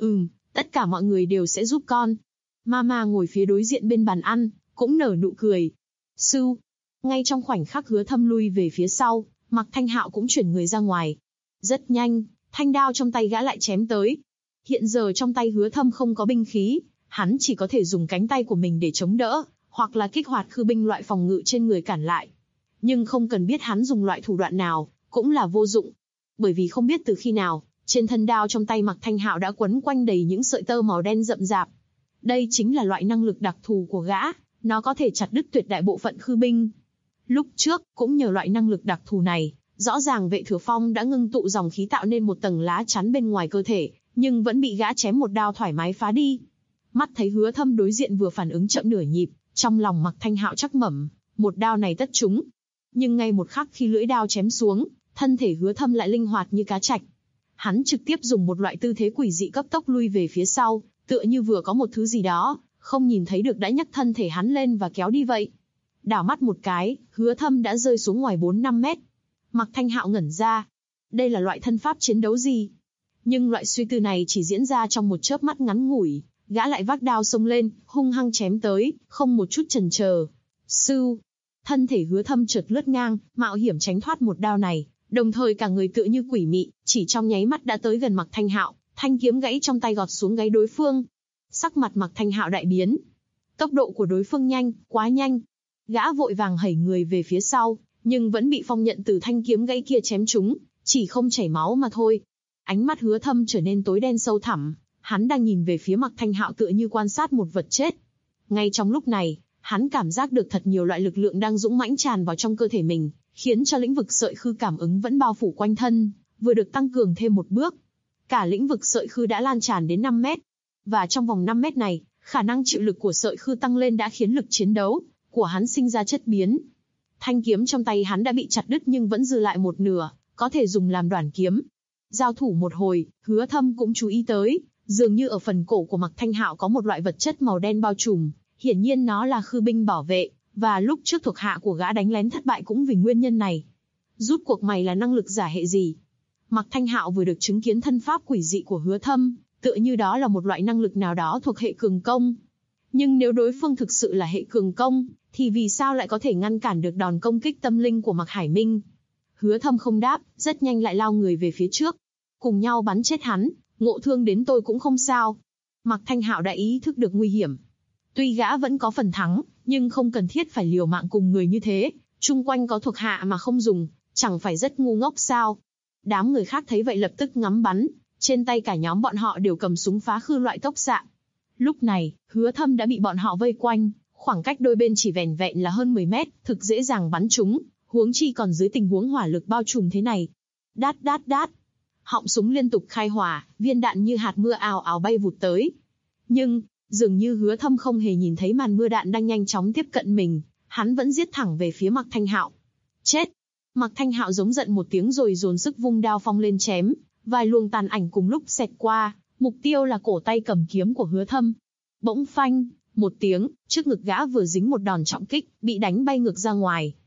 Tất cả mọi người đều sẽ giúp con. Mama ngồi phía đối diện bên bàn ăn, cũng nở nụ cười. Sư. Ngay trong khoảnh khắc Hứa Thâm lui về phía sau, Mạc Thanh Hạo cũng chuyển người ra ngoài. Rất nhanh, thanh đao trong tay gã lại chém tới. Hiện giờ trong tay Hứa Thâm không có binh khí, hắn chỉ có thể dùng cánh tay của mình để chống đỡ, hoặc là kích hoạt khư binh loại phòng ngự trên người cản lại. Nhưng không cần biết hắn dùng loại thủ đoạn nào, cũng là vô dụng. Bởi vì không biết từ khi nào, trên thân đao trong tay Mạc Thanh Hạo đã quấn quanh đầy những sợi tơ màu đen rậm rạp. Đây chính là loại năng lực đặc thù của gã, nó có thể chặt đứt tuyệt đại bộ phận khư binh. Lúc trước, cũng nhờ loại năng lực đặc thù này, rõ ràng Vệ Thừa Phong đã ngưng tụ dòng khí tạo nên một tầng lá chắn bên ngoài cơ thể, nhưng vẫn bị gã chém một đao thoải mái phá đi. Mắt thấy Hứa Thâm đối diện vừa phản ứng chậm nửa nhịp, trong lòng Mạc Thanh Hạo chắc mẩm, một đao này tất trúng. Nhưng ngay một khắc khi lưỡi đao chém xuống, thân thể Hứa Thâm lại linh hoạt như cá trạch. Hắn trực tiếp dùng một loại tư thế quỷ dị cấp tốc lui về phía sau, tựa như vừa có một thứ gì đó, không nhìn thấy được đã nhấc thân thể hắn lên và kéo đi vậy. Đảo mắt một cái, Hứa Thâm đã rơi xuống ngoài 4-5 mét. Mạc Thanh Hạo ngẩn ra. Đây là loại thân pháp chiến đấu gì? Nhưng loại suy tư này chỉ diễn ra trong một chớp mắt ngắn ngủi, gã lại vác đao xông lên, hung hăng chém tới, không một chút chần chờ. Sư, thân thể Hứa Thâm chợt lướt ngang, mạo hiểm tránh thoát một đao này, đồng thời cả người tựa như quỷ mị, chỉ trong nháy mắt đã tới gần Mạc Thanh Hạo, thanh kiếm gãy trong tay gọt xuống gáy đối phương. Sắc mặt Mạc Thanh Hạo đại biến. Tốc độ của đối phương nhanh, quá nhanh. Gã vội vàng hẩy người về phía sau, nhưng vẫn bị phong nhận từ thanh kiếm gãy kia chém trúng, chỉ không chảy máu mà thôi. Ánh mắt Hứa Thâm trở nên tối đen sâu thẳm, hắn đang nhìn về phía Mạc Thanh Hạo tựa như quan sát một vật chết. Ngay trong lúc này, hắn cảm giác được thật nhiều loại lực lượng đang dũng mãnh tràn vào trong cơ thể mình, khiến cho lĩnh vực sợi khư cảm ứng vẫn bao phủ quanh thân, vừa được tăng cường thêm một bước. Cả lĩnh vực sợi khư đã lan tràn đến 5 mét. Và trong vòng 5 mét này, khả năng chịu lực của sợi khư tăng lên đã khiến lực chiến đấu của hắn sinh ra chất biến. Thanh kiếm trong tay hắn đã bị chặt đứt nhưng vẫn dư lại một nửa, có thể dùng làm đoản kiếm. Giao thủ một hồi, Hứa Thâm cũng chú ý tới, dường như ở phần cổ của Mạc Thanh Hạo có một loại vật chất màu đen bao trùm, hiển nhiên nó là khư binh bảo vệ, và lúc trước thuộc hạ của gã đánh lén thất bại cũng vì nguyên nhân này. Rút cuộc mày là năng lực giả hệ gì? Mạc Thanh Hạo vừa được chứng kiến thân pháp quỷ dị của Hứa Thâm, tựa như đó là một loại năng lực nào đó thuộc hệ cường công. Nhưng nếu đối phương thực sự là hệ cường công, thì vì sao lại có thể ngăn cản được đòn công kích tâm linh của Mạc Hải Minh? Hứa Thâm không đáp, rất nhanh lại lao người về phía trước. Cùng nhau bắn chết hắn, ngộ thương đến tôi cũng không sao. Mạc Thanh Hạo đã ý thức được nguy hiểm. Tuy gã vẫn có phần thắng, nhưng không cần thiết phải liều mạng cùng người như thế. Chung quanh có thuộc hạ mà không dùng, chẳng phải rất ngu ngốc sao? Đám người khác thấy vậy lập tức ngắm bắn. Trên tay cả nhóm bọn họ đều cầm súng phá khư loại tốc xạ. Lúc này, Hứa Thâm đã bị bọn họ vây quanh, khoảng cách đôi bên chỉ vẻn vẹn là hơn 10 mét, thực dễ dàng bắn trúng, huống chi còn dưới tình huống hỏa lực bao trùm thế này. Đát đát đát. Họng súng liên tục khai hỏa, viên đạn như hạt mưa ào ào bay vụt tới. Nhưng, dường như Hứa Thâm không hề nhìn thấy màn mưa đạn đang nhanh chóng tiếp cận mình, hắn vẫn giết thẳng về phía Mạc Thanh Hạo. Chết! Mạc Thanh Hạo giống giận một tiếng rồi dồn sức vung đao phong lên chém. Vài luồng tàn ảnh cùng lúc xẹt qua, mục tiêu là cổ tay cầm kiếm của Hứa Thâm. Bỗng phanh, một tiếng, trước ngực gã vừa dính một đòn trọng kích, bị đánh bay ngược ra ngoài.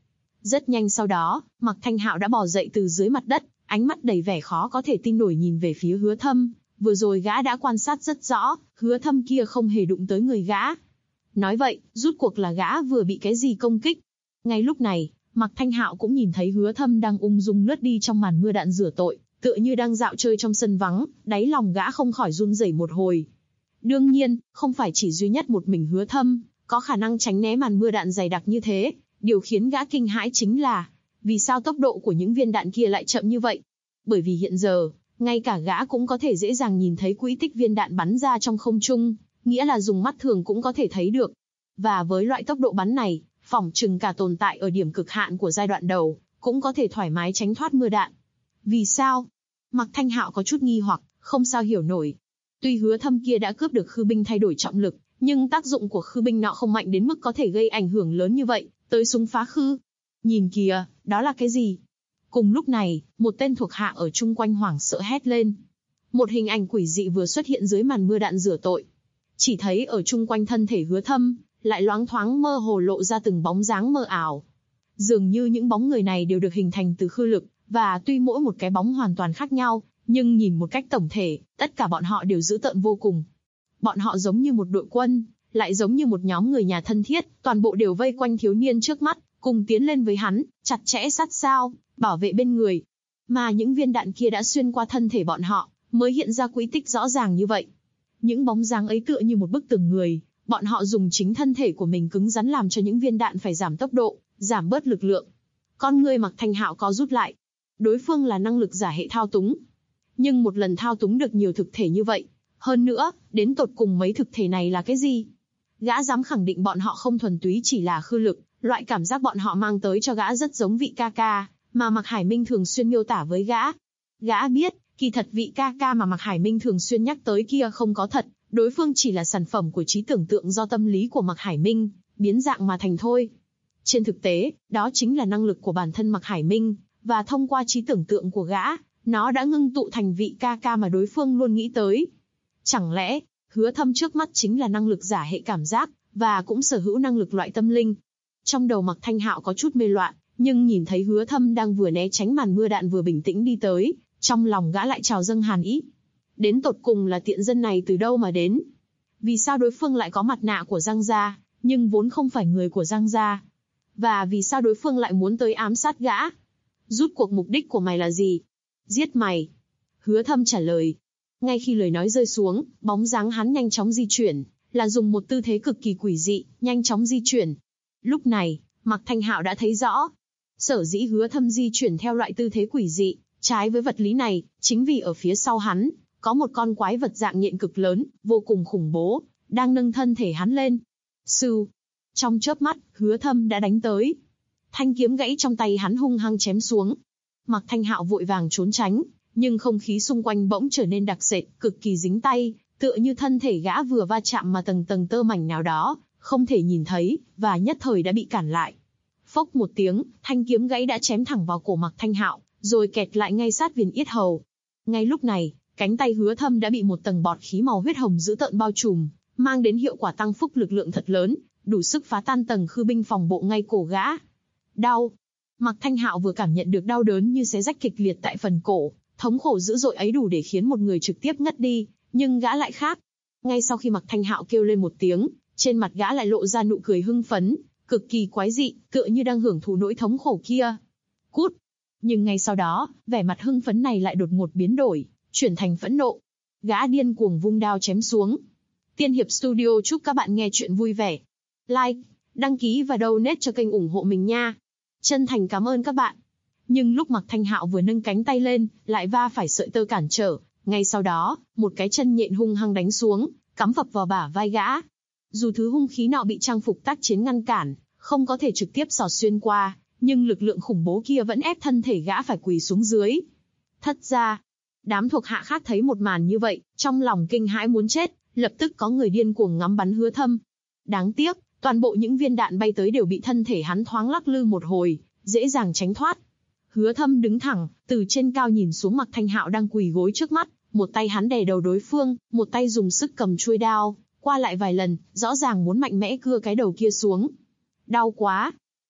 Rất nhanh sau đó, Mạc Thanh Hạo đã bò dậy từ dưới mặt đất, ánh mắt đầy vẻ khó có thể tin nổi nhìn về phía Hứa Thâm. Vừa rồi gã đã quan sát rất rõ, Hứa Thâm kia không hề đụng tới người gã. Nói vậy, rút cuộc là gã vừa bị cái gì công kích. Ngay lúc này, Mạc Thanh Hạo cũng nhìn thấy Hứa Thâm đang ung dung lướt đi trong màn mưa đạn rửa tội, tựa như đang dạo chơi trong sân vắng, đáy lòng gã không khỏi run rẩy một hồi. Đương nhiên, không phải chỉ duy nhất một mình Hứa Thâm có khả năng tránh né màn mưa đạn dày đặc như thế, điều khiến gã kinh hãi chính là, vì sao tốc độ của những viên đạn kia lại chậm như vậy? Bởi vì hiện giờ, ngay cả gã cũng có thể dễ dàng nhìn thấy quỹ tích viên đạn bắn ra trong không trung, nghĩa là dùng mắt thường cũng có thể thấy được. Và với loại tốc độ bắn này, phỏng chừng cả tồn tại ở điểm cực hạn của giai đoạn đầu, cũng có thể thoải mái tránh thoát mưa đạn. Vì sao? Mạc Thanh Hạo có chút nghi hoặc, không sao hiểu nổi. Tuy Hứa Thâm kia đã cướp được khư binh thay đổi trọng lực, nhưng tác dụng của khư binh nọ không mạnh đến mức có thể gây ảnh hưởng lớn như vậy, tới súng phá khư. Nhìn kìa, đó là cái gì? Cùng lúc này, một tên thuộc hạ ở chung quanh hoảng sợ hét lên. Một hình ảnh quỷ dị vừa xuất hiện dưới màn mưa đạn rửa tội. Chỉ thấy ở chung quanh thân thể Hứa Thâm, lại loáng thoáng mơ hồ lộ ra từng bóng dáng mơ ảo. Dường như những bóng người này đều được hình thành từ khư lực, và tuy mỗi một cái bóng hoàn toàn khác nhau, nhưng nhìn một cách tổng thể, tất cả bọn họ đều dữ tợn vô cùng. Bọn họ giống như một đội quân, lại giống như một nhóm người nhà thân thiết, toàn bộ đều vây quanh thiếu niên trước mắt, cùng tiến lên với hắn, chặt chẽ sát sao, bảo vệ bên người. Mà những viên đạn kia đã xuyên qua thân thể bọn họ, mới hiện ra quỹ tích rõ ràng như vậy. Những bóng dáng ấy tựa như một bức tường người, bọn họ dùng chính thân thể của mình cứng rắn làm cho những viên đạn phải giảm tốc độ, giảm bớt lực lượng. Con người Mạc Thanh Hạo có rút lại. Đối phương là năng lực giả hệ thao túng. Nhưng một lần thao túng được nhiều thực thể như vậy. Hơn nữa, đến tột cùng mấy thực thể này là cái gì? Gã dám khẳng định bọn họ không thuần túy chỉ là khư lực, loại cảm giác bọn họ mang tới cho gã rất giống vị ca ca, mà Mạc Hải Minh thường xuyên miêu tả với gã. Gã biết, kỳ thật vị ca ca mà Mạc Hải Minh thường xuyên nhắc tới kia không có thật, đối phương chỉ là sản phẩm của trí tưởng tượng do tâm lý của Mạc Hải Minh biến dạng mà thành thôi. Trên thực tế, đó chính là năng lực của bản thân Mạc Hải Minh, và thông qua trí tưởng tượng của gã, nó đã ngưng tụ thành vị ca ca mà đối phương luôn nghĩ tới. Chẳng lẽ, Hứa Thâm trước mắt chính là năng lực giả hệ cảm giác, và cũng sở hữu năng lực loại tâm linh? Trong đầu Mạc Thanh Hạo có chút mê loạn, nhưng nhìn thấy Hứa Thâm đang vừa né tránh màn mưa đạn vừa bình tĩnh đi tới, trong lòng gã lại trào dâng hàn ý. Đến tột cùng là tiện dân này từ đâu mà đến? Vì sao đối phương lại có mặt nạ của Giang gia, nhưng vốn không phải người của Giang gia? Và vì sao đối phương lại muốn tới ám sát gã? Rút cuộc mục đích của mày là gì? Giết mày. Hứa Thâm trả lời. Ngay khi lời nói rơi xuống, bóng dáng hắn nhanh chóng di chuyển, là dùng một tư thế cực kỳ quỷ dị, nhanh chóng di chuyển. Lúc này, Mạc Thanh Hạo đã thấy rõ. Sở dĩ Hứa Thâm di chuyển theo loại tư thế quỷ dị, trái với vật lý này, chính vì ở phía sau hắn, có một con quái vật dạng nhện cực lớn, vô cùng khủng bố, đang nâng thân thể hắn lên. Sưu. Trong chớp mắt, Hứa Thâm đã đánh tới. Thanh kiếm gãy trong tay hắn hung hăng chém xuống. Mạc Thanh Hạo vội vàng trốn tránh, nhưng không khí xung quanh bỗng trở nên đặc sệt, cực kỳ dính tay, tựa như thân thể gã vừa va chạm mà tầng tầng tơ mảnh nào đó, không thể nhìn thấy, và nhất thời đã bị cản lại. Phốc một tiếng, thanh kiếm gãy đã chém thẳng vào cổ Mạc Thanh Hạo, rồi kẹt lại ngay sát viền yết hầu. Ngay lúc này, cánh tay Hứa Thâm đã bị một tầng bọt khí màu huyết hồng dữ tợn bao trùm, mang đến hiệu quả tăng phúc lực lượng thật lớn, đủ sức phá tan tầng khư binh phòng bộ ngay cổ gã. Đau. Mạc Thanh Hạo vừa cảm nhận được đau đớn như xé rách kịch liệt tại phần cổ, thống khổ dữ dội ấy đủ để khiến một người trực tiếp ngất đi, nhưng gã lại khác. Ngay sau khi Mạc Thanh Hạo kêu lên một tiếng, trên mặt gã lại lộ ra nụ cười hưng phấn, cực kỳ quái dị, tựa như đang hưởng thụ nỗi thống khổ kia. Cút. Nhưng ngay sau đó, vẻ mặt hưng phấn này lại đột ngột biến đổi, chuyển thành phẫn nộ. Gã điên cuồng vung đao chém xuống. Tiên Hiệp Studio chúc các bạn nghe chuyện vui vẻ. Like, đăng ký và donate cho kênh ủng hộ mình nha. Chân thành cảm ơn các bạn. Nhưng lúc Mạc Thanh Hạo vừa nâng cánh tay lên, lại va phải sợi tơ cản trở. Ngay sau đó, một cái chân nhện hung hăng đánh xuống, cắm phập vào bả vai gã. Dù thứ hung khí nọ bị trang phục tác chiến ngăn cản, không có thể trực tiếp xỏ xuyên qua, nhưng lực lượng khủng bố kia vẫn ép thân thể gã phải quỳ xuống dưới. Thất ra, đám thuộc hạ khác thấy một màn như vậy, trong lòng kinh hãi muốn chết, lập tức có người điên cuồng ngắm bắn Hứa Thâm. Đáng tiếc, toàn bộ những viên đạn bay tới đều bị thân thể hắn thoáng lắc lư một hồi, dễ dàng tránh thoát. Hứa Thâm đứng thẳng, từ trên cao nhìn xuống Mạc Thanh Hạo đang quỳ gối trước mắt, một tay hắn đè đầu đối phương, một tay dùng sức cầm chuôi đao, qua lại vài lần, rõ ràng muốn mạnh mẽ cưa cái đầu kia xuống. Đau quá.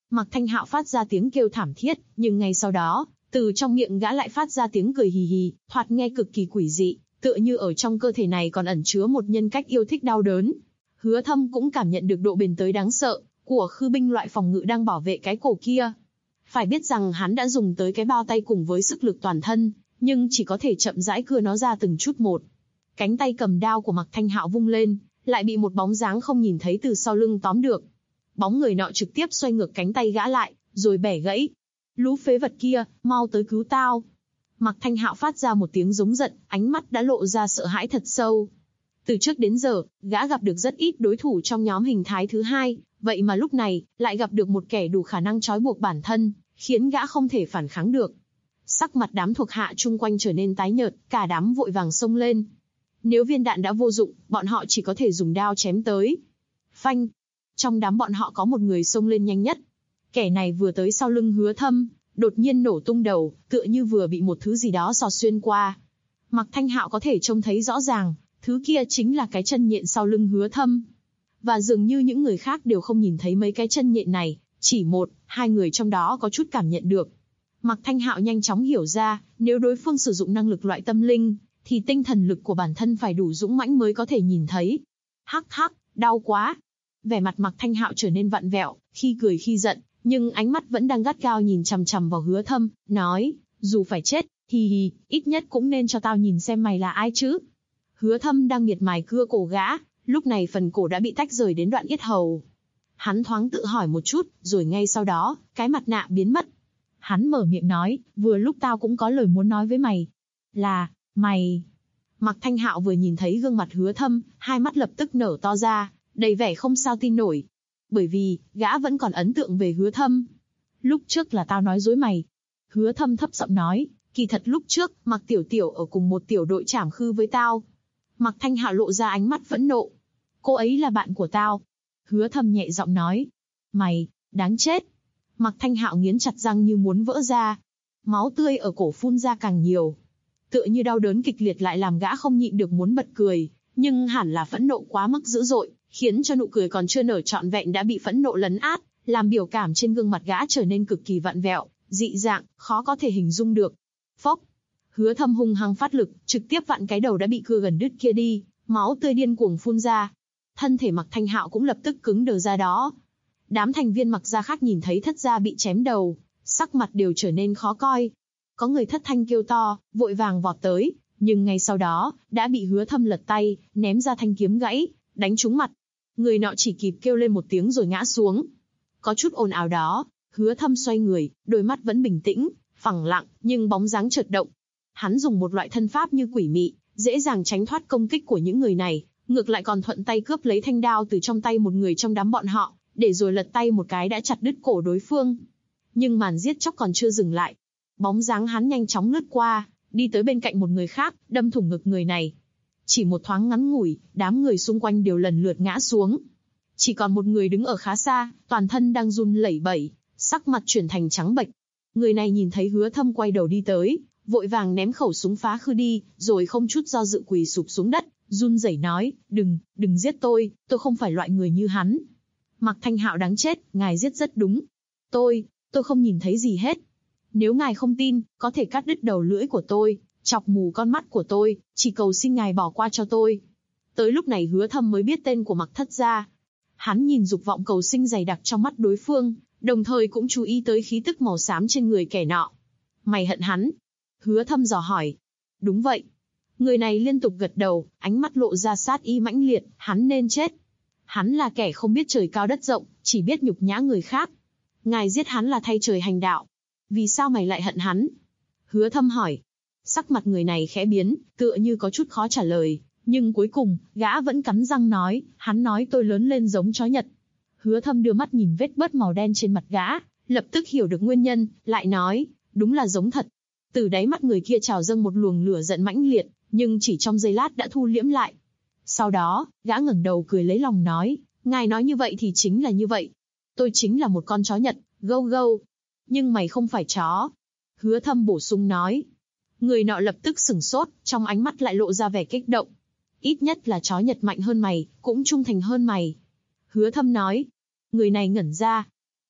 Mạc Thanh Hạo phát ra tiếng kêu thảm thiết, nhưng ngay sau đó, từ trong miệng gã lại phát ra tiếng cười hì hì, thoạt nghe cực kỳ quỷ dị, tựa như ở trong cơ thể này còn ẩn chứa một nhân cách yêu thích đau đớn. Hứa Thâm cũng cảm nhận được độ bền tới đáng sợ của khư binh loại phòng ngự đang bảo vệ cái cổ kia. Phải biết rằng hắn đã dùng tới cái bao tay cùng với sức lực toàn thân, nhưng chỉ có thể chậm rãi cưa nó ra từng chút một. Cánh tay cầm đao của Mạc Thanh Hạo vung lên, lại bị một bóng dáng không nhìn thấy từ sau lưng tóm được. Bóng người nọ trực tiếp xoay ngược cánh tay gã lại, rồi bẻ gãy. Lũ phế vật kia, mau tới cứu tao. Mạc Thanh Hạo phát ra một tiếng giống giận, ánh mắt đã lộ ra sợ hãi thật sâu. Từ trước đến giờ, gã gặp được rất ít đối thủ trong nhóm hình thái thứ hai, vậy mà lúc này, lại gặp được một kẻ đủ khả năng trói buộc bản thân, khiến gã không thể phản kháng được. Sắc mặt đám thuộc hạ chung quanh trở nên tái nhợt, cả đám vội vàng xông lên. Nếu viên đạn đã vô dụng, bọn họ chỉ có thể dùng đao chém tới. Phanh! Trong đám bọn họ có một người xông lên nhanh nhất. Kẻ này vừa tới sau lưng Hứa Thâm, đột nhiên nổ tung đầu, tựa như vừa bị một thứ gì đó xò xuyên qua. Mạc Thanh Hạo có thể trông thấy rõ ràng, thứ kia chính là cái chân nhện sau lưng Hứa Thâm. Và dường như những người khác đều không nhìn thấy mấy cái chân nhện này, chỉ một, hai người trong đó có chút cảm nhận được. Mạc Thanh Hạo nhanh chóng hiểu ra, nếu đối phương sử dụng năng lực loại tâm linh, thì tinh thần lực của bản thân phải đủ dũng mãnh mới có thể nhìn thấy. Hắc hắc, đau quá. Vẻ mặt Mạc Thanh Hạo trở nên vặn vẹo, khi cười khi giận, nhưng ánh mắt vẫn đang gắt gao nhìn chằm chằm vào Hứa Thâm, nói, dù phải chết, thì ít nhất cũng nên cho tao nhìn xem mày là ai chứ. Hứa Thâm đang miệt mài cưa cổ gã, lúc này phần cổ đã bị tách rời đến đoạn yết hầu. Hắn thoáng tự hỏi một chút, rồi ngay sau đó, cái mặt nạ biến mất. Hắn mở miệng nói, vừa lúc tao cũng có lời muốn nói với mày. Là, mày... Mạc Thanh Hạo vừa nhìn thấy gương mặt Hứa Thâm, hai mắt lập tức nở to ra, đầy vẻ không sao tin nổi. Bởi vì, gã vẫn còn ấn tượng về Hứa Thâm. Lúc trước là tao nói dối mày. Hứa Thâm thấp giọng nói, kỳ thật lúc trước, Mạc Tiểu Tiểu ở cùng một tiểu đội trảm khư với tao. Mạc Thanh Hạo lộ ra ánh mắt phẫn nộ. Cô ấy là bạn của tao. Hứa Thâm nhẹ giọng nói. Mày, đáng chết. Mạc Thanh Hạo nghiến chặt răng như muốn vỡ ra. Máu tươi ở cổ phun ra càng nhiều. Tựa như đau đớn kịch liệt lại làm gã không nhịn được muốn bật cười, nhưng hẳn là phẫn nộ quá mức dữ dội, khiến cho nụ cười còn chưa nở trọn vẹn đã bị phẫn nộ lấn át, làm biểu cảm trên gương mặt gã trở nên cực kỳ vặn vẹo, dị dạng, khó có thể hình dung được. Phốc! Hứa Thâm hung hăng phát lực, trực tiếp vặn cái đầu đã bị cưa gần đứt kia đi, máu tươi điên cuồng phun ra. Thân thể Mạc Thanh Hạo cũng lập tức cứng đờ ra đó. Đám thành viên Mạc gia khác nhìn thấy thất gia bị chém đầu, sắc mặt đều trở nên khó coi. Có người thất thanh kêu to, vội vàng vọt tới, nhưng ngay sau đó, đã bị Hứa Thâm lật tay, ném ra thanh kiếm gãy, đánh trúng mặt. Người nọ chỉ kịp kêu lên một tiếng rồi ngã xuống. Có chút ồn ào đó, Hứa Thâm xoay người, đôi mắt vẫn bình tĩnh, phẳng lặng, nhưng bóng dáng chợt động. Hắn dùng một loại thân pháp như quỷ mị, dễ dàng tránh thoát công kích của những người này, ngược lại còn thuận tay cướp lấy thanh đao từ trong tay một người trong đám bọn họ, để rồi lật tay một cái đã chặt đứt cổ đối phương. Nhưng màn giết chóc còn chưa dừng lại. Bóng dáng hắn nhanh chóng lướt qua, đi tới bên cạnh một người khác, đâm thủng ngực người này. Chỉ một thoáng ngắn ngủi, đám người xung quanh đều lần lượt ngã xuống. Chỉ còn một người đứng ở khá xa, toàn thân đang run lẩy bẩy, sắc mặt chuyển thành trắng bệch. Người này nhìn thấy Hứa Thâm quay đầu đi tới, vội vàng ném khẩu súng phá khư đi, rồi không chút do dự quỳ sụp xuống đất, run rẩy nói, đừng giết tôi không phải loại người như hắn. Mạc Thanh Hạo đáng chết, ngài giết rất đúng. Tôi không nhìn thấy gì hết. Nếu ngài không tin, có thể cắt đứt đầu lưỡi của tôi, chọc mù con mắt của tôi, chỉ cầu xin ngài bỏ qua cho tôi. Tới lúc này Hứa Thâm mới biết tên của Mạc thất gia. Hắn nhìn dục vọng cầu sinh dày đặc trong mắt đối phương, đồng thời cũng chú ý tới khí tức màu xám trên người kẻ nọ. Mày hận hắn? Hứa Thâm dò hỏi. Đúng vậy. Người này liên tục gật đầu, ánh mắt lộ ra sát ý mãnh liệt, hắn nên chết. Hắn là kẻ không biết trời cao đất rộng, chỉ biết nhục nhã người khác. Ngài giết hắn là thay trời hành đạo. Vì sao mày lại hận hắn? Hứa Thâm hỏi. Sắc mặt người này khẽ biến, tựa như có chút khó trả lời, nhưng cuối cùng, gã vẫn cắn răng nói, hắn nói tôi lớn lên giống chó Nhật. Hứa Thâm đưa mắt nhìn vết bớt màu đen trên mặt gã, lập tức hiểu được nguyên nhân, lại nói, đúng là giống thật. Từ đáy mắt người kia trào dâng một luồng lửa giận mãnh liệt, nhưng chỉ trong giây lát đã thu liễm lại. Sau đó, gã ngẩng đầu cười lấy lòng nói, ngài nói như vậy thì chính là như vậy. Tôi chính là một con chó Nhật, gâu gâu. Nhưng mày không phải chó. Hứa Thâm bổ sung nói. Người nọ lập tức sửng sốt, trong ánh mắt lại lộ ra vẻ kích động. Ít nhất là chó Nhật mạnh hơn mày, cũng trung thành hơn mày. Hứa Thâm nói. Người này ngẩn ra.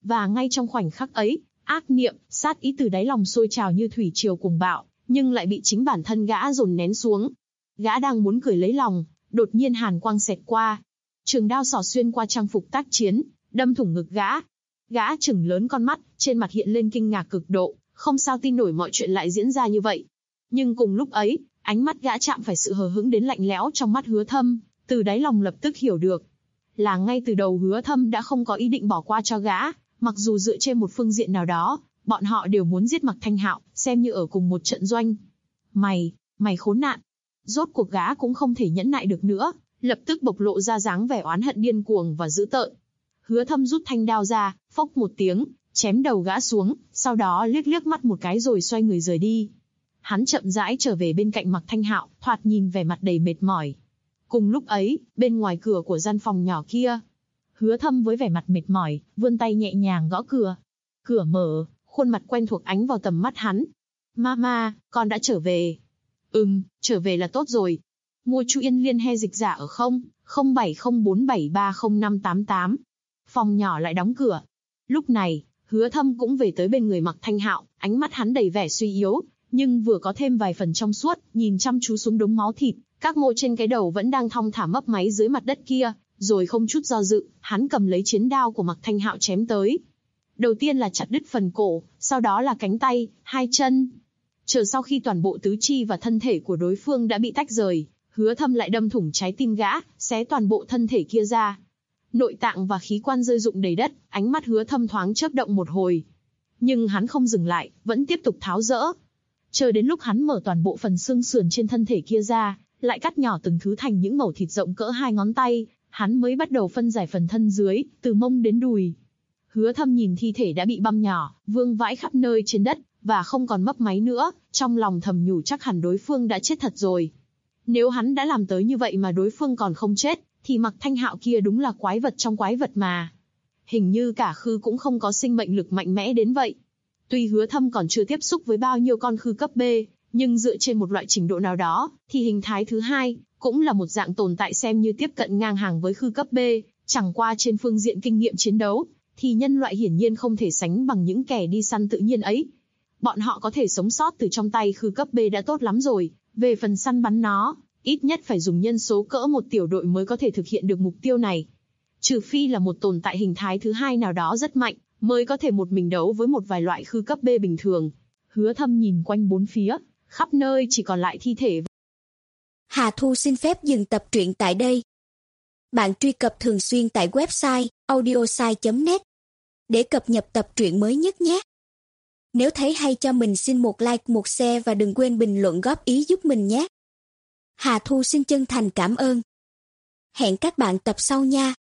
Và ngay trong khoảnh khắc ấy, ác niệm, sát ý từ đáy lòng sôi trào như thủy triều cuồng bạo, nhưng lại bị chính bản thân gã dồn nén xuống. Gã đang muốn cười lấy lòng, đột nhiên hàn quang xẹt qua. Trường đao xỏ xuyên qua trang phục tác chiến, đâm thủng ngực gã. Gã trừng lớn con mắt, trên mặt hiện lên kinh ngạc cực độ, không sao tin nổi mọi chuyện lại diễn ra như vậy. Nhưng cùng lúc ấy, ánh mắt gã chạm phải sự hờ hững đến lạnh lẽo trong mắt Hứa Thâm, từ đáy lòng lập tức hiểu được. Là ngay từ đầu Hứa Thâm đã không có ý định bỏ qua cho gã, mặc dù dựa trên một phương diện nào đó, bọn họ đều muốn giết Mạc Thanh Hạo, xem như ở cùng một trận doanh. Mày khốn nạn! Rốt cuộc gã cũng không thể nhẫn nại được nữa, lập tức bộc lộ ra dáng vẻ oán hận điên cuồng và dữ tợn. Hứa Thâm rút thanh đao ra, phốc một tiếng, chém đầu gã xuống, sau đó liếc mắt một cái rồi xoay người rời đi. Hắn chậm rãi trở về bên cạnh Mạc Thanh Hạo, thoạt nhìn vẻ mặt đầy mệt mỏi. Cùng lúc ấy, bên ngoài cửa của gian phòng nhỏ kia, Hứa Thâm với vẻ mặt mệt mỏi, vươn tay nhẹ nhàng gõ cửa. Cửa mở, khuôn mặt quen thuộc ánh vào tầm mắt hắn. Mama, con đã trở về. Trở về là tốt rồi. Ngô Chu Yên liên hệ dịch giả ở 0704730588. Phòng nhỏ lại đóng cửa. Lúc này, Hứa Thâm cũng về tới bên người Mạc Thanh Hạo, ánh mắt hắn đầy vẻ suy yếu, nhưng vừa có thêm vài phần trong suốt, nhìn chăm chú xuống đống máu thịt, các mô trên cái đầu vẫn đang thong thả mấp máy dưới mặt đất kia, rồi không chút do dự, hắn cầm lấy chiến đao của Mạc Thanh Hạo chém tới. Đầu tiên là chặt đứt phần cổ, sau đó là cánh tay, hai chân. Chờ sau khi toàn bộ tứ chi và thân thể của đối phương đã bị tách rời, Hứa Thâm lại đâm thủng trái tim gã, xé toàn bộ thân thể kia ra. Nội tạng và khí quan rơi rụng đầy đất, ánh mắt Hứa Thâm thoáng chớp động một hồi. Nhưng hắn không dừng lại, vẫn tiếp tục tháo dỡ. Chờ đến lúc hắn mở toàn bộ phần xương sườn trên thân thể kia ra, lại cắt nhỏ từng thứ thành những mẩu thịt rộng cỡ 2 ngón tay, hắn mới bắt đầu phân giải phần thân dưới, từ mông đến đùi. Hứa Thâm nhìn thi thể đã bị băm nhỏ, vương vãi khắp nơi trên đất, và không còn mấp máy nữa, trong lòng thầm nhủ chắc hẳn đối phương đã chết thật rồi. Nếu hắn đã làm tới như vậy mà đối phương còn không chết, thì Mạc Thanh Hạo kia đúng là quái vật trong quái vật mà. Hình như cả khư cũng không có sinh mệnh lực mạnh mẽ đến vậy. Tuy Hứa Thâm còn chưa tiếp xúc với bao nhiêu con khư cấp B, nhưng dựa trên một loại trình độ nào đó, thì hình thái thứ hai cũng là một dạng tồn tại xem như tiếp cận ngang hàng với khư cấp B, chẳng qua trên phương diện kinh nghiệm chiến đấu, thì nhân loại hiển nhiên không thể sánh bằng những kẻ đi săn tự nhiên ấy. Bọn họ có thể sống sót từ trong tay khư cấp B đã tốt lắm rồi, về phần săn bắn nó, ít nhất phải dùng nhân số cỡ một tiểu đội mới có thể thực hiện được mục tiêu này. Trừ phi là một tồn tại hình thái thứ hai nào đó rất mạnh, mới có thể một mình đấu với một vài loại khư cấp B bình thường. Hứa Thâm nhìn quanh bốn phía, khắp nơi chỉ còn lại thi thể. Hà Thu xin phép dừng tập truyện tại đây. Bạn truy cập thường xuyên tại website audiosai.net để cập nhật tập truyện mới nhất nhé. Nếu thấy hay cho mình xin một like, một share và đừng quên bình luận góp ý giúp mình nhé. Hà Thu xin chân thành cảm ơn. Hẹn các bạn tập sau nha.